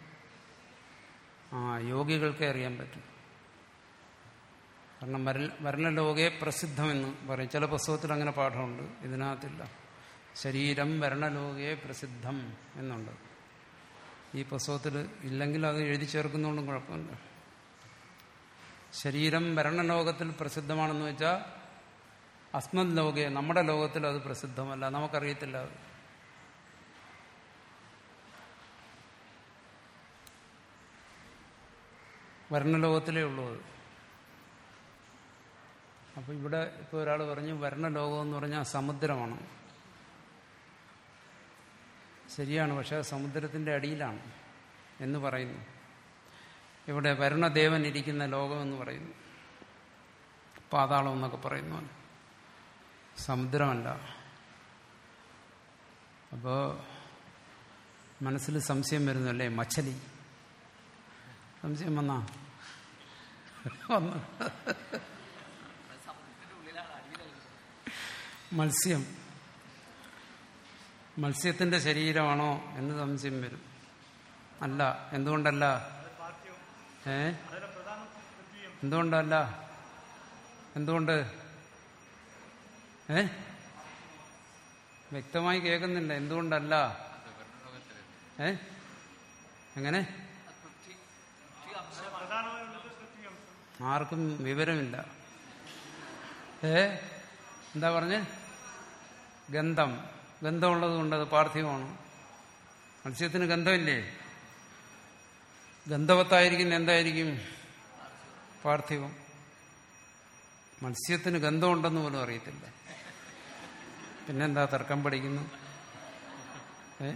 ആ യോഗികൾക്കേ അറിയാൻ പറ്റും. കാരണം വർണ്ണലോകെ പ്രസിദ്ധമെന്ന് പറയും. ചില പുസ്തകത്തിൽ അങ്ങനെ പാഠമുണ്ട്, ഇതിനകത്തില്ല. ശരീരം വർണ്ണലോകെ പ്രസിദ്ധം എന്നുണ്ട്. ഈ പുസ്തകത്തിൽ ഇല്ലെങ്കിൽ അത് എഴുതി ചേർക്കുന്നതുകൊണ്ടും കുഴപ്പമില്ല. ശരീരം വർണ്ണലോകത്തിൽ പ്രസിദ്ധമാണെന്ന് വെച്ചാൽ അസ്മദ് ലോകെ, നമ്മുടെ ലോകത്തിൽ അത് പ്രസിദ്ധമല്ല, നമുക്കറിയത്തില്ല. അത് വർണ്ണലോകത്തിലേ ഉള്ളൂ അത്. അപ്പം ഇവിടെ ഇപ്പോൾ ഒരാൾ പറഞ്ഞു വർണ്ണലോകം എന്ന് പറഞ്ഞാൽ സമുദ്രമാണ്. ശരിയാണ്, പക്ഷെ സമുദ്രത്തിൻ്റെ അടിയിലാണ് എന്ന് പറയുന്നു. ഇവിടെ വരുണദേവൻ ഇരിക്കുന്ന ലോകം എന്ന് പറയുന്നു, പാതാളം എന്നൊക്കെ പറയുന്നു, സമുദ്രമല്ല. അപ്പോൾ മനസ്സിൽ സംശയം വരുന്നല്ലേ, മച്ചലി സംശയം വന്നാ വന്ന് മത്സ്യം മത്സ്യത്തിന്റെ ശരീരമാണോ എന്ന് സംശയം വരും. അല്ല. എന്തുകൊണ്ടല്ല? ഏ എന്തുകൊണ്ടല്ല? എന്തുകൊണ്ട്? ഏ വ്യക്തമായി കേൾക്കുന്നില്ല. എന്തുകൊണ്ടല്ല? ഏ എങ്ങനെ? ആർക്കും വിവരമില്ല. ഏ എന്താ പറഞ്ഞ്? ഗന്ധം. ഗന്ധമുള്ളത് കൊണ്ട് അത് പാർത്ഥിവമാണ്. മത്സ്യത്തിന് ഗന്ധമില്ലേ? ഗന്ധവത്തായിരിക്കുന്ന എന്തായിരിക്കും? പാർത്ഥിവം. മത്സ്യത്തിന് ഗന്ധമുണ്ടെന്ന് പോലും അറിയത്തില്ല, പിന്നെന്താ തർക്കം പഠിക്കുന്നു? ഏ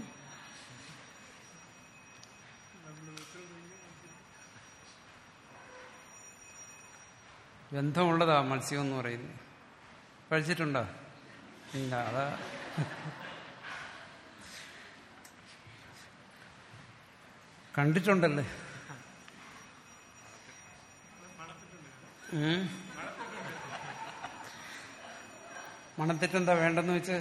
ഗന്ധമുള്ളതാ മത്സ്യം എന്ന് പറയുന്നത്. കഴിച്ചിട്ടുണ്ടോ? ഇല്ല. അതാ കണ്ടിട്ടുണ്ടല്ലേ. മണത്തിട്ടെന്താ വേണ്ടെന്ന് വെച്ച്?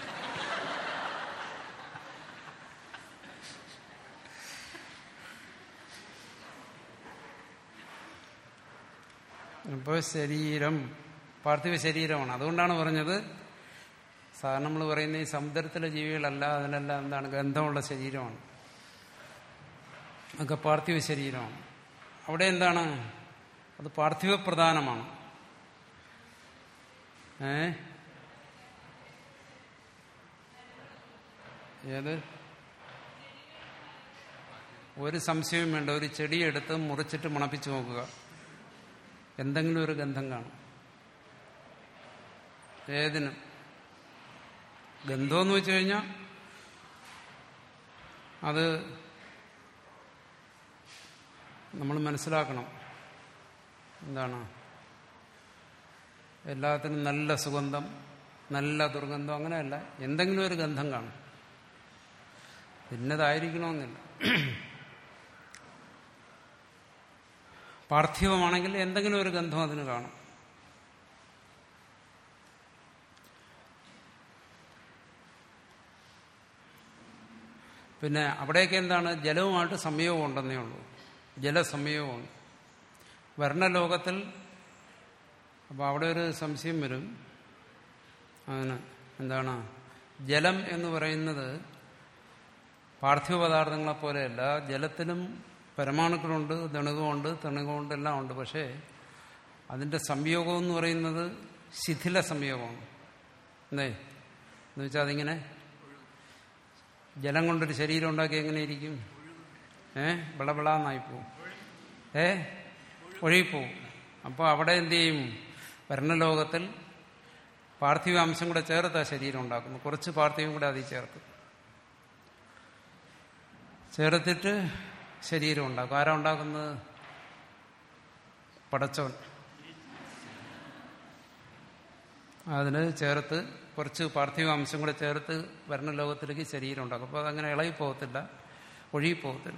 ഇപ്പോൾ ശരീരം പാർത്ഥിവ ശരീരമാണ്. അതുകൊണ്ടാണ് പറഞ്ഞത്, സാധാരണ നമ്മൾ പറയുന്ന ഈ സമുദ്രത്തിലെ ജീവികളല്ല, അതിനെല്ലാം എന്താണ് ഗന്ധമുള്ള ശരീരമാണ്, അതൊക്കെ പാർത്ഥിവ ശരീരമാണ്. അവിടെ എന്താണ്? അത് പാർത്ഥിവ പ്രധാനമാണ്. ഏ ഏത്? ഒരു സംശയവും വേണ്ട. ഒരു ചെടിയെടുത്ത് മുറിച്ചിട്ട് മണപ്പിച്ച് നോക്കുക, എന്തെങ്കിലും ഒരു ഗന്ധം കാണും. ഏതിനും ഗന്ധമെന്ന് വെച്ച് കഴിഞ്ഞാൽ അത് നമ്മൾ മനസ്സിലാക്കണം. എന്താണ്? എല്ലാത്തിനും നല്ല സുഗന്ധം, നല്ല ദുർഗന്ധം, അങ്ങനെയല്ല. എന്തെങ്കിലും ഒരു ഗന്ധം കാണും. ഇന്നതായിരിക്കണമെന്നില്ല. പാർത്ഥിവമാണെങ്കിൽ എന്തെങ്കിലും ഒരു ഗന്ധം അതിന് കാണും. പിന്നെ അവിടെയൊക്കെ എന്താണ്? ജലവുമായിട്ട് സംയോഗം ഉണ്ടെന്നേ ഉള്ളൂ. ജലസംയോഗമാണ്. വർണ്ണലോകത്തിൽ അപ്പോൾ അവിടെ ഒരു സംശയം വരും. അതിന് എന്താണ്? ജലം എന്ന് പറയുന്നത് പാർത്ഥിവ പദാർത്ഥങ്ങളെ പോലെയല്ല. ജലത്തിലും പരമാണുക്കളുണ്ട്, ദണുകമുണ്ട്, തണുകമുണ്ട്, എല്ലാം ഉണ്ട്. പക്ഷേ അതിൻ്റെ സംയോഗം എന്ന് പറയുന്നത് ശിഥില സംയോഗമാണ്. എന്തേ എന്ന് വെച്ചാൽ അതിങ്ങനെ ജലം കൊണ്ടൊരു ശരീരം ഉണ്ടാക്കി എങ്ങനെ ഇരിക്കും? ഏ വിളവിളാന്നായിപ്പോവും. ഏ ഒഴുകിപ്പോവും. അപ്പോൾ അവിടെ എന്ത് ചെയ്യും? വർണ്ണലോകത്തിൽ പാർത്ഥിവ അംശം കൂടെ ചേർത്ത് ആ ശരീരം ഉണ്ടാക്കുന്നു. കുറച്ച് പാർത്ഥിവം കൂടെ അതിൽ ചേർക്കും. ചേർത്തിട്ട് ശരീരം ഉണ്ടാക്കും. ആരാ ഉണ്ടാക്കുന്നത്? പടച്ചവൻ. അതിന് ചേർത്ത് കുറച്ച് പാർത്ഥിവ അംശം കൂടെ ചേർത്ത് വർണ്ണലോകത്തിലേക്ക് ശരീരം ഉണ്ടാക്കും. അപ്പോൾ അതങ്ങനെ ഇളകിപ്പോകത്തില്ല, ഒഴുകിപ്പോകത്തില്ല.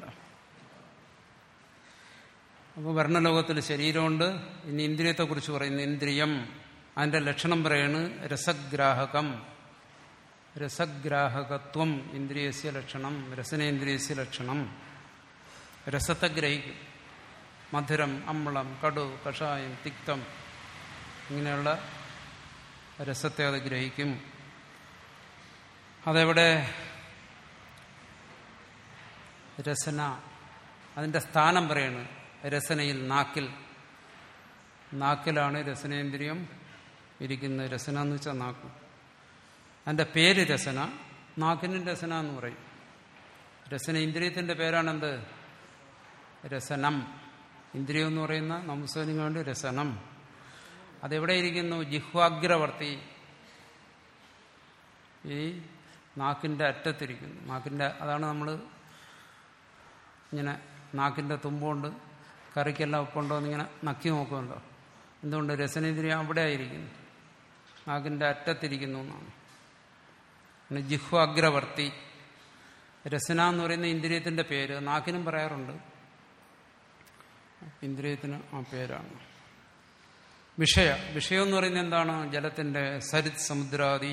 അപ്പോൾ വർണ്ണലോകത്തിൽ ശരീരമുണ്ട്. ഇനി ഇന്ദ്രിയത്തെക്കുറിച്ച് പറയുന്നു. ഇന്ദ്രിയം, അതിൻ്റെ ലക്ഷണം പറയാണ് രസഗ്രാഹകം. രസഗ്രാഹകത്വം ഇന്ദ്രിയസ്യ ലക്ഷണം. രസനേന്ദ്രിയസ്യ ലക്ഷണം. രസത്തെ ഗ്രഹിക്കും. മധുരം, അമ്ളം, കടു, കഷായം, തിക്തം, ഇങ്ങനെയുള്ള രസത്തെ അത് ഗ്രഹിക്കും. അതെവിടെ? രസന. അതിൻ്റെ സ്ഥാനം പറയാണ് രസനയിൽ, നാക്കിൽ. നാക്കിലാണ് രസനേന്ദ്രിയം ഇരിക്കുന്നത്. രസന എന്ന് വെച്ചാൽ നാക്ക്. അതിൻ്റെ പേര് രസന. നാക്കിനും രസന എന്ന് പറയും. രസന ഇന്ദ്രിയത്തിൻ്റെ പേരാണെന്ത്? രസനം. ഇന്ദ്രിയം എന്ന് പറയുന്ന നംസനിങ്ങാണ്ട് രസനം. അതെവിടെ ഇരിക്കുന്നു? ജിഹ്വാഗ്രവർത്തി. ഈ നാക്കിൻ്റെ അറ്റത്തിരിക്കുന്നു. നാക്കിൻ്റെ അതാണ് നമ്മൾ ഇങ്ങനെ നാക്കിൻ്റെ തുമ്പുകൊണ്ട് കറിക്കെല്ലാം ഉപ്പുണ്ടോ എന്നിങ്ങനെ നക്കി നോക്കുമല്ലോ. എന്തുകൊണ്ട്? രസനേന്ദ്രിയം അവിടെ ആയിരിക്കുന്നു, നാക്കിൻ്റെ അറ്റത്തിരിക്കുന്നു എന്നാണ്. പിന്നെ ജിഹ്വ അഗ്രവർത്തി, രസന എന്ന് പറയുന്ന ഇന്ദ്രിയത്തിൻ്റെ പേര്. നാക്കിനും പറയാറുണ്ട്, ഇന്ദ്രിയത്തിന് ആ പേരാണ്. വിഷയ, വിഷയം എന്ന് പറയുന്നത് എന്താണ്? ജലത്തിൻ്റെ സരിത് സമുദ്രാദി,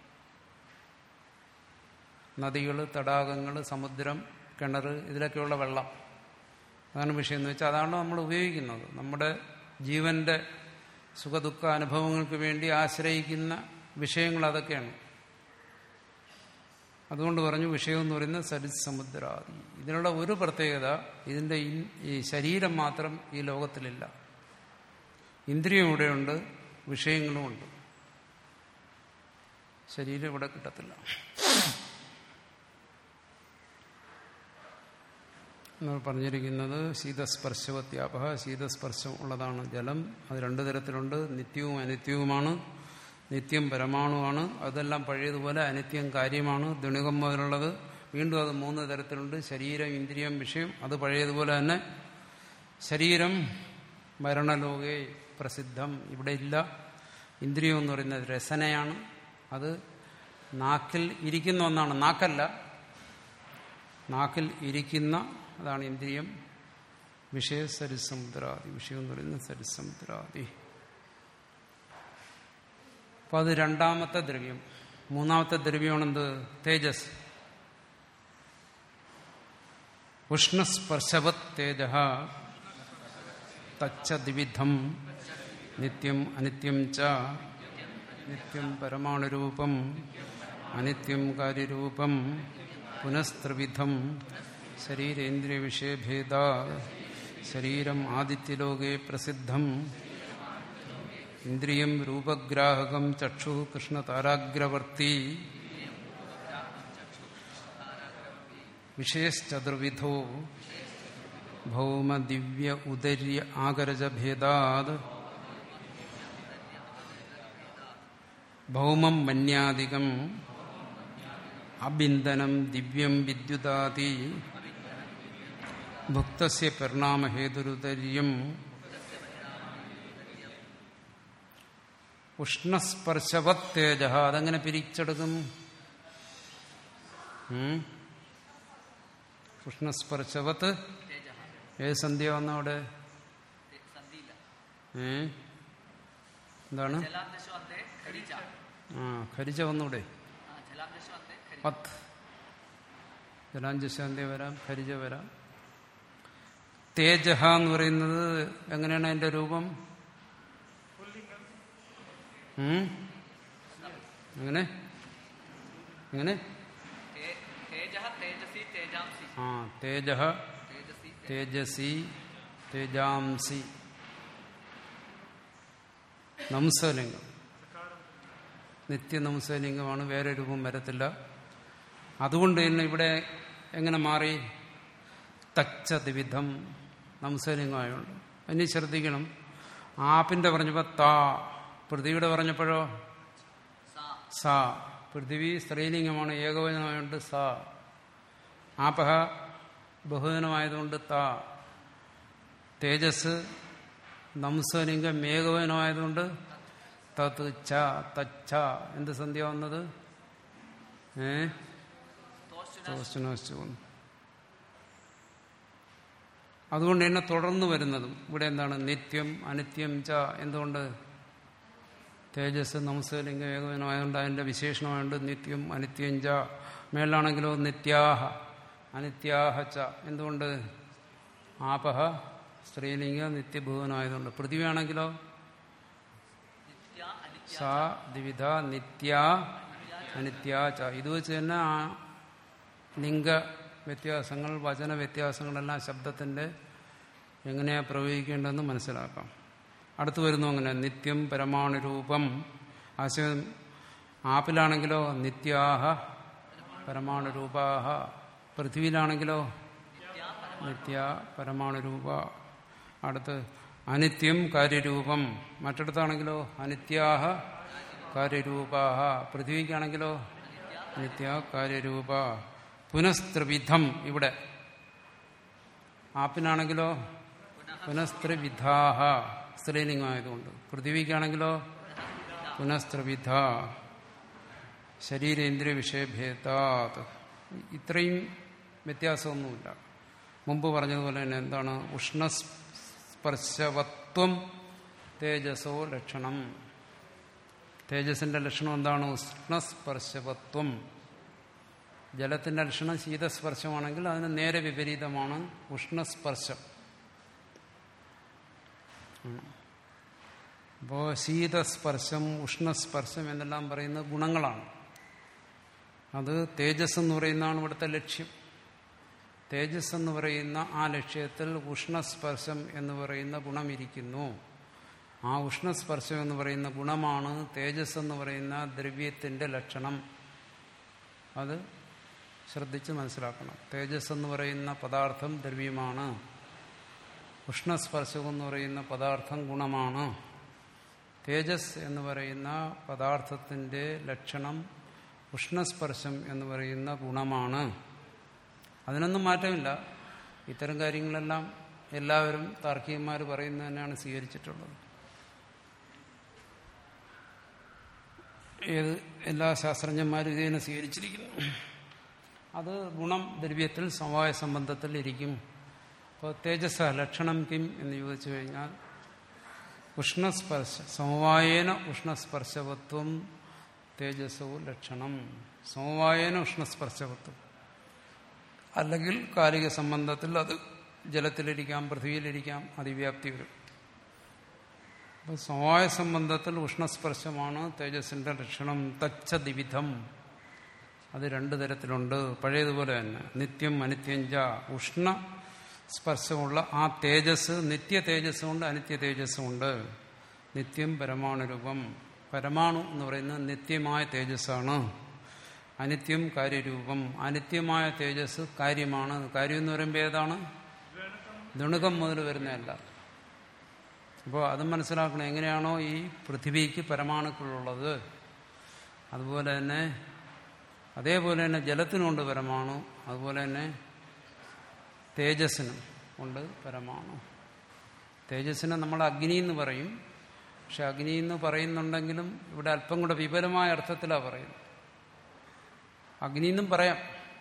നദികൾ, തടാകങ്ങൾ, സമുദ്രം, കിണർ, ഇതിലൊക്കെയുള്ള വെള്ളം, അതാണ് വിഷയം എന്ന് വെച്ചാൽ അതാണ് നമ്മൾ ഉപയോഗിക്കുന്നത്. നമ്മുടെ ജീവന്റെ സുഖദുഃഖ അനുഭവങ്ങൾക്ക് വേണ്ടി ആശ്രയിക്കുന്ന വിഷയങ്ങൾ അതൊക്കെയാണ്. അതുകൊണ്ട് പറഞ്ഞു വിഷയം എന്ന് പറയുന്നത് സരിത് സമുദ്രാദി. ഇതിനുള്ള ഒരു പ്രത്യേകത, ഇതിൻ്റെ ഈ ശരീരം മാത്രം ഈ ലോകത്തിലില്ല. ഇന്ദ്രിയം ഇവിടെയുണ്ട്, വിഷയങ്ങളുമുണ്ട്. ശരീരം ഇവിടെ കിട്ടത്തില്ല. നമ്മൾ പറഞ്ഞിരിക്കുന്നത് ശീതസ്പർശവത്യാപ, ശീതസ്പർശം ഉള്ളതാണ് ജലം. അത് രണ്ടു തരത്തിലുണ്ട്, നിത്യവും അനിത്യവുമാണ്. നിത്യം പരമാണുവാണ്, അതെല്ലാം പഴയതുപോലെ. അനിത്യം കാര്യമാണ്, ദുണികം മുതലുള്ളത്. വീണ്ടും അത് മൂന്ന് തരത്തിലുണ്ട്, ശരീരം, ഇന്ദ്രിയം, വിഷയം. അത് പഴയതുപോലെ തന്നെ. ശരീരം മരണലോകേ പ്രസിദ്ധം, ഇവിടെ ഇല്ല. ഇന്ദ്രിയം എന്ന് പറയുന്നത് രസനയാണ്, അത് നാക്കിൽ ഇരിക്കുന്ന ഒന്നാണ്. നാക്കല്ല, നാക്കിൽ ഇരിക്കുന്ന അതാണ് ഇന്ദ്രിയം. വിഷയ സരിസമുദ്രാദി, വിഷയം എന്ന് പറയുന്നത് സരിസമുദ്രാദി. അപ്പൊ അത് രണ്ടാമത്തെ ദ്രവ്യം. മൂന്നാമത്തെ ദ്രവ്യമാണെന്ത്? തേജസ്. ഉഷ്ണസ്പർശവത് തേജ തച്ച ദ്വിവിധം നിത്യം അനിത്യം ച. നിത്യം പരമാണുരൂപം, അനിത്യം കാര്യരൂപം, പുനസ്ത്രിവിധം. ശരീരേന്ദ്രിയ വിഷയഭേദാ ശരീരം ആദിത്യലോകേ പ്രസിദ്ധം. ഇന്ദ്രിയം രൂപഗ്രാഹകം ചക്ഷു കൃഷ്ണതാരാഗ്രവർത്തി. വിഷയശ്ചതുർവിധോ ഭൗമ ദിവ്യ ഉദര്യ ആകരജഭേദാത്. ഭൗമം മന്യാദികം അബിന്ദനം ദിവ്യം വിദ്യുതാതി. ഭുക്തസ്യ പരിണാമഹേതുരുദര്യം. ഉഷ്ണസ്പർശവത് തേജ, അതെങ്ങനെ പിരിച്ചെടുക്കും? ഉഷ്ണസ്പർശവത് ഏത് സന്ധ്യ വന്ന അവിടെ? ഏ എന്താണ്? ആ ഖരിജ വന്നൂടെ? പത്ത് ജലാഞ്ജശാന്തി വരാം, ഖരിജ വരാം. തേജഹ എന്ന് പറയുന്നത് എങ്ങനെയാണ് അതിന്റെ രൂപം? എങ്ങനെ എങ്ങനെ ആ തേജഹ തേജസി തേജാംസി. നംസലിംഗം, നിത്യനംസലിംഗമാണ്, വേറെ രൂപം വരത്തില്ല. അതുകൊണ്ട് തന്നെ ഇവിടെ എങ്ങനെ മാറി? തച്ച ദ്വിവിധം, നംസലിംഗമായുണ്ട്. ഇനി ശ്രദ്ധിക്കണം, ആപ്പിന്റെ പറഞ്ഞപ്പോ താ, പൃഥ്വിയുടെ പറഞ്ഞപ്പോഴോ സാ. പൃഥ്വി സ്ത്രീലിംഗമാണ്, ഏകവചനമായതുകൊണ്ട് സാ. ആപഹ ബഹുവചനമായതുകൊണ്ട് താ. തേജസ് നംസലിംഗം ഏകവചനമായതുകൊണ്ട് തത് ച തച്ച. എന്ത് സന്ധ്യ വന്നത്? ഏ അതുകൊണ്ട് തന്നെ തുടർന്ന് വരുന്നതും ഇവിടെ എന്താണ്? നിത്യം അനിത്യം ച. എന്തുകൊണ്ട്? തേജസ് നംസലിംഗം ഏകവചനമായതുകൊണ്ട് അതിന്റെ വിശേഷണമായതുകൊണ്ട് നിത്യം അനിത്യം ച. മേലാണെങ്കിലോ നിത്യാഹ അനിത്യാഹ ച. എന്തുകൊണ്ട്? ആപഹ സ്ത്രീലിംഗ നിത്യഭുവനായതുകൊണ്ട്. പൃഥ്വിയാണെങ്കിലോ സാ ദ്വിവിധ നിത്യ അനിത്യ ച. ഇത് വെച്ച് തന്നെ ആ ലിംഗ വ്യത്യാസങ്ങൾ, വചന വ്യത്യാസങ്ങളെല്ലാം ശബ്ദത്തിന്റെ എങ്ങനെയാ പ്രയോഗിക്കേണ്ടതെന്ന് മനസ്സിലാക്കാം. അടുത്തു വരുന്നു അങ്ങനെ നിത്യം പരമാണുരൂപം. ആശയം ആപ്പിലാണെങ്കിലോ നിത്യാഹ പരമാണുരൂപാഹ. പൃഥ്വിയിലാണെങ്കിലോ നിത്യ പരമാണുരൂപ. അടുത്ത് അനിത്യം കാര്യരൂപം. മറ്റിടത്താണെങ്കിലോ അനിത്യാഹ കാര്യരൂപാഹ. പൃഥ്വിക്കാണെങ്കിലോ നിത്യ കാര്യരൂപ പുനസ്ത്രിവിധം. ഇവിടെ ആപ്പിനാണെങ്കിലോ പുനസ്ത്രിവിധാഹ സ്ത്രീലിംഗമായതുകൊണ്ട്. പൃഥ്വിക്കാണെങ്കിലോ പുനസ്ത്രിവിധ ശരീരേന്ദ്രിയ വിഷയഭേദാത്. ഇത്രയും വ്യത്യാസമൊന്നുമില്ല. മുമ്പ് പറഞ്ഞതുപോലെ തന്നെ എന്താണ് ഉഷ്ണസ്പർശവത്വം തേജസോ ലക്ഷണം. തേജസ്സിന്റെ ലക്ഷണം എന്താണ്? ഉഷ്ണസ്പർശവത്വം. ജലത്തിന്റെ ലക്ഷണം ശീതസ്പർശമാണെങ്കിൽ അതിന് നേരെ വിപരീതമാണ് ഉഷ്ണസ്പർശം. അപ്പോൾ ശീതസ്പർശം ഉഷ്ണസ്പർശം എന്നെല്ലാം പറയുന്നത് ഗുണങ്ങളാണ്. അത് തേജസ് എന്ന് പറയുന്നതാണ് ഇവിടുത്തെ ലക്ഷ്യം. തേജസ് എന്ന് പറയുന്ന ആ ലക്ഷ്യത്തിൽ ഉഷ്ണസ്പർശം എന്ന് പറയുന്ന ഗുണം ഇരിക്കുന്നു. ആ ഉഷ്ണസ്പർശം എന്ന് പറയുന്ന ഗുണമാണ് തേജസ് എന്ന് പറയുന്ന ദ്രവ്യത്തിന്റെ ലക്ഷണം. അത് ശ്രദ്ധിച്ച് മനസ്സിലാക്കണം. തേജസ് എന്ന് പറയുന്ന പദാർത്ഥം ദ്രവ്യമാണ്. ഉഷ്ണസ്പർശം എന്ന് പറയുന്ന പദാർത്ഥം ഗുണമാണ്. തേജസ് എന്ന് പറയുന്ന പദാർത്ഥത്തിന്റെ ലക്ഷണം ഉഷ്ണസ്പർശം എന്ന് പറയുന്ന ഗുണമാണ്. അതിനൊന്നും മാറ്റമില്ല. ഇത്തരം കാര്യങ്ങളെല്ലാം എല്ലാവരും താർക്കികന്മാർ പറയുന്നത് തന്നെയാണ് സ്വീകരിച്ചിട്ടുള്ളത്. ഏത് എല്ലാ ശാസ്ത്രജ്ഞന്മാരും ഇതിനെ സ്വീകരിച്ചിരിക്കുന്നു. അത് ഗുണം ദ്രവ്യത്തിൽ സമവായ സംബന്ധത്തിൽ ഇരിക്കും. അപ്പോൾ തേജസ് ലക്ഷണം കിം എന്ന് ചോദിച്ചു കഴിഞ്ഞാൽ ഉഷ്ണസ്പർശ സമവായേന ഉഷ്ണസ്പർശവത്വം തേജസ്സോ ലക്ഷണം. സമവായേന ഉഷ്ണസ്പർശവത്വം അല്ലെങ്കിൽ കാലിക സംബന്ധത്തിൽ അത് ജലത്തിലിരിക്കാം, പൃഥ്വിയിലിരിക്കാം, അതിവ്യാപ്തി വരും. അപ്പോൾ സമവായ സംബന്ധത്തിൽ ഉഷ്ണസ്പർശമാണ് തേജസ്സിന്റെ ലക്ഷണം. തച്ച ദ്വിവിധം. അത് രണ്ടു തരത്തിലുണ്ട്. പഴയതുപോലെ തന്നെ നിത്യം അനിത്യം ച. ഉഷ്ണ സ്പർശമുള്ള ആ തേജസ് നിത്യ തേജസ്സുണ്ട്, അനിത്യ തേജസ്സുണ്ട്. നിത്യം പരമാണുരൂപം. പരമാണു എന്ന് പറയുന്നത് നിത്യമായ തേജസ്സാണ്. അനിത്യം കാര്യരൂപം. അനിത്യമായ തേജസ് കാര്യമാണ്. കാര്യം എന്ന് പറയുമ്പോൾ ഏതാണ്? ദുണുകം മുതൽ വരുന്നതല്ല. അപ്പോൾ അത് മനസ്സിലാക്കണം. എങ്ങനെയാണോ ഈ പൃഥ്വിക്ക് പരമാണുക്കളുള്ളത് അതുപോലെ തന്നെ അതേപോലെ തന്നെ ജലത്തിനുണ്ട് പരമാണു, അതുപോലെ തന്നെ തേജസ്സിനും ഉണ്ട് പരമാണു. തേജസ്സിനെ നമ്മൾ അഗ്നി എന്ന് പറയും. പക്ഷെ അഗ്നി എന്ന് പറയുന്നുണ്ടെങ്കിലും ഇവിടെ അല്പം കൂടെ വിപുലമായ അർത്ഥത്തിലാണ് പറയുന്നത്. അഗ്നി എന്നും പറയാം.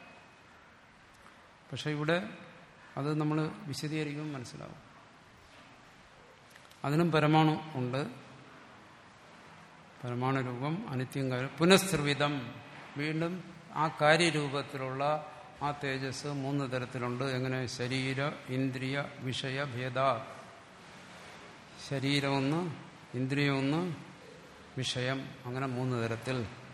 പക്ഷെ ഇവിടെ അത് നമ്മൾ വിശദീകരിക്കുമ്പോൾ മനസ്സിലാവും. അതിനും പരമാണു ഉണ്ട്. പരമാണു രൂപം അനിത്യം കാര്യം. പുനഃസ്ത്രിവിധം. വീണ്ടും ആ കാര്യരൂപത്തിലുള്ള ആ തേജസ് മൂന്ന് തരത്തിലുണ്ട്. എങ്ങനെ? ശരീര ഇന്ദ്രിയ വിഷയ ഭേദ. ശരീരമൊന്ന്, ഇന്ദ്രിയമൊന്ന്, വിഷയം. അങ്ങനെ മൂന്ന് തരത്തിൽ.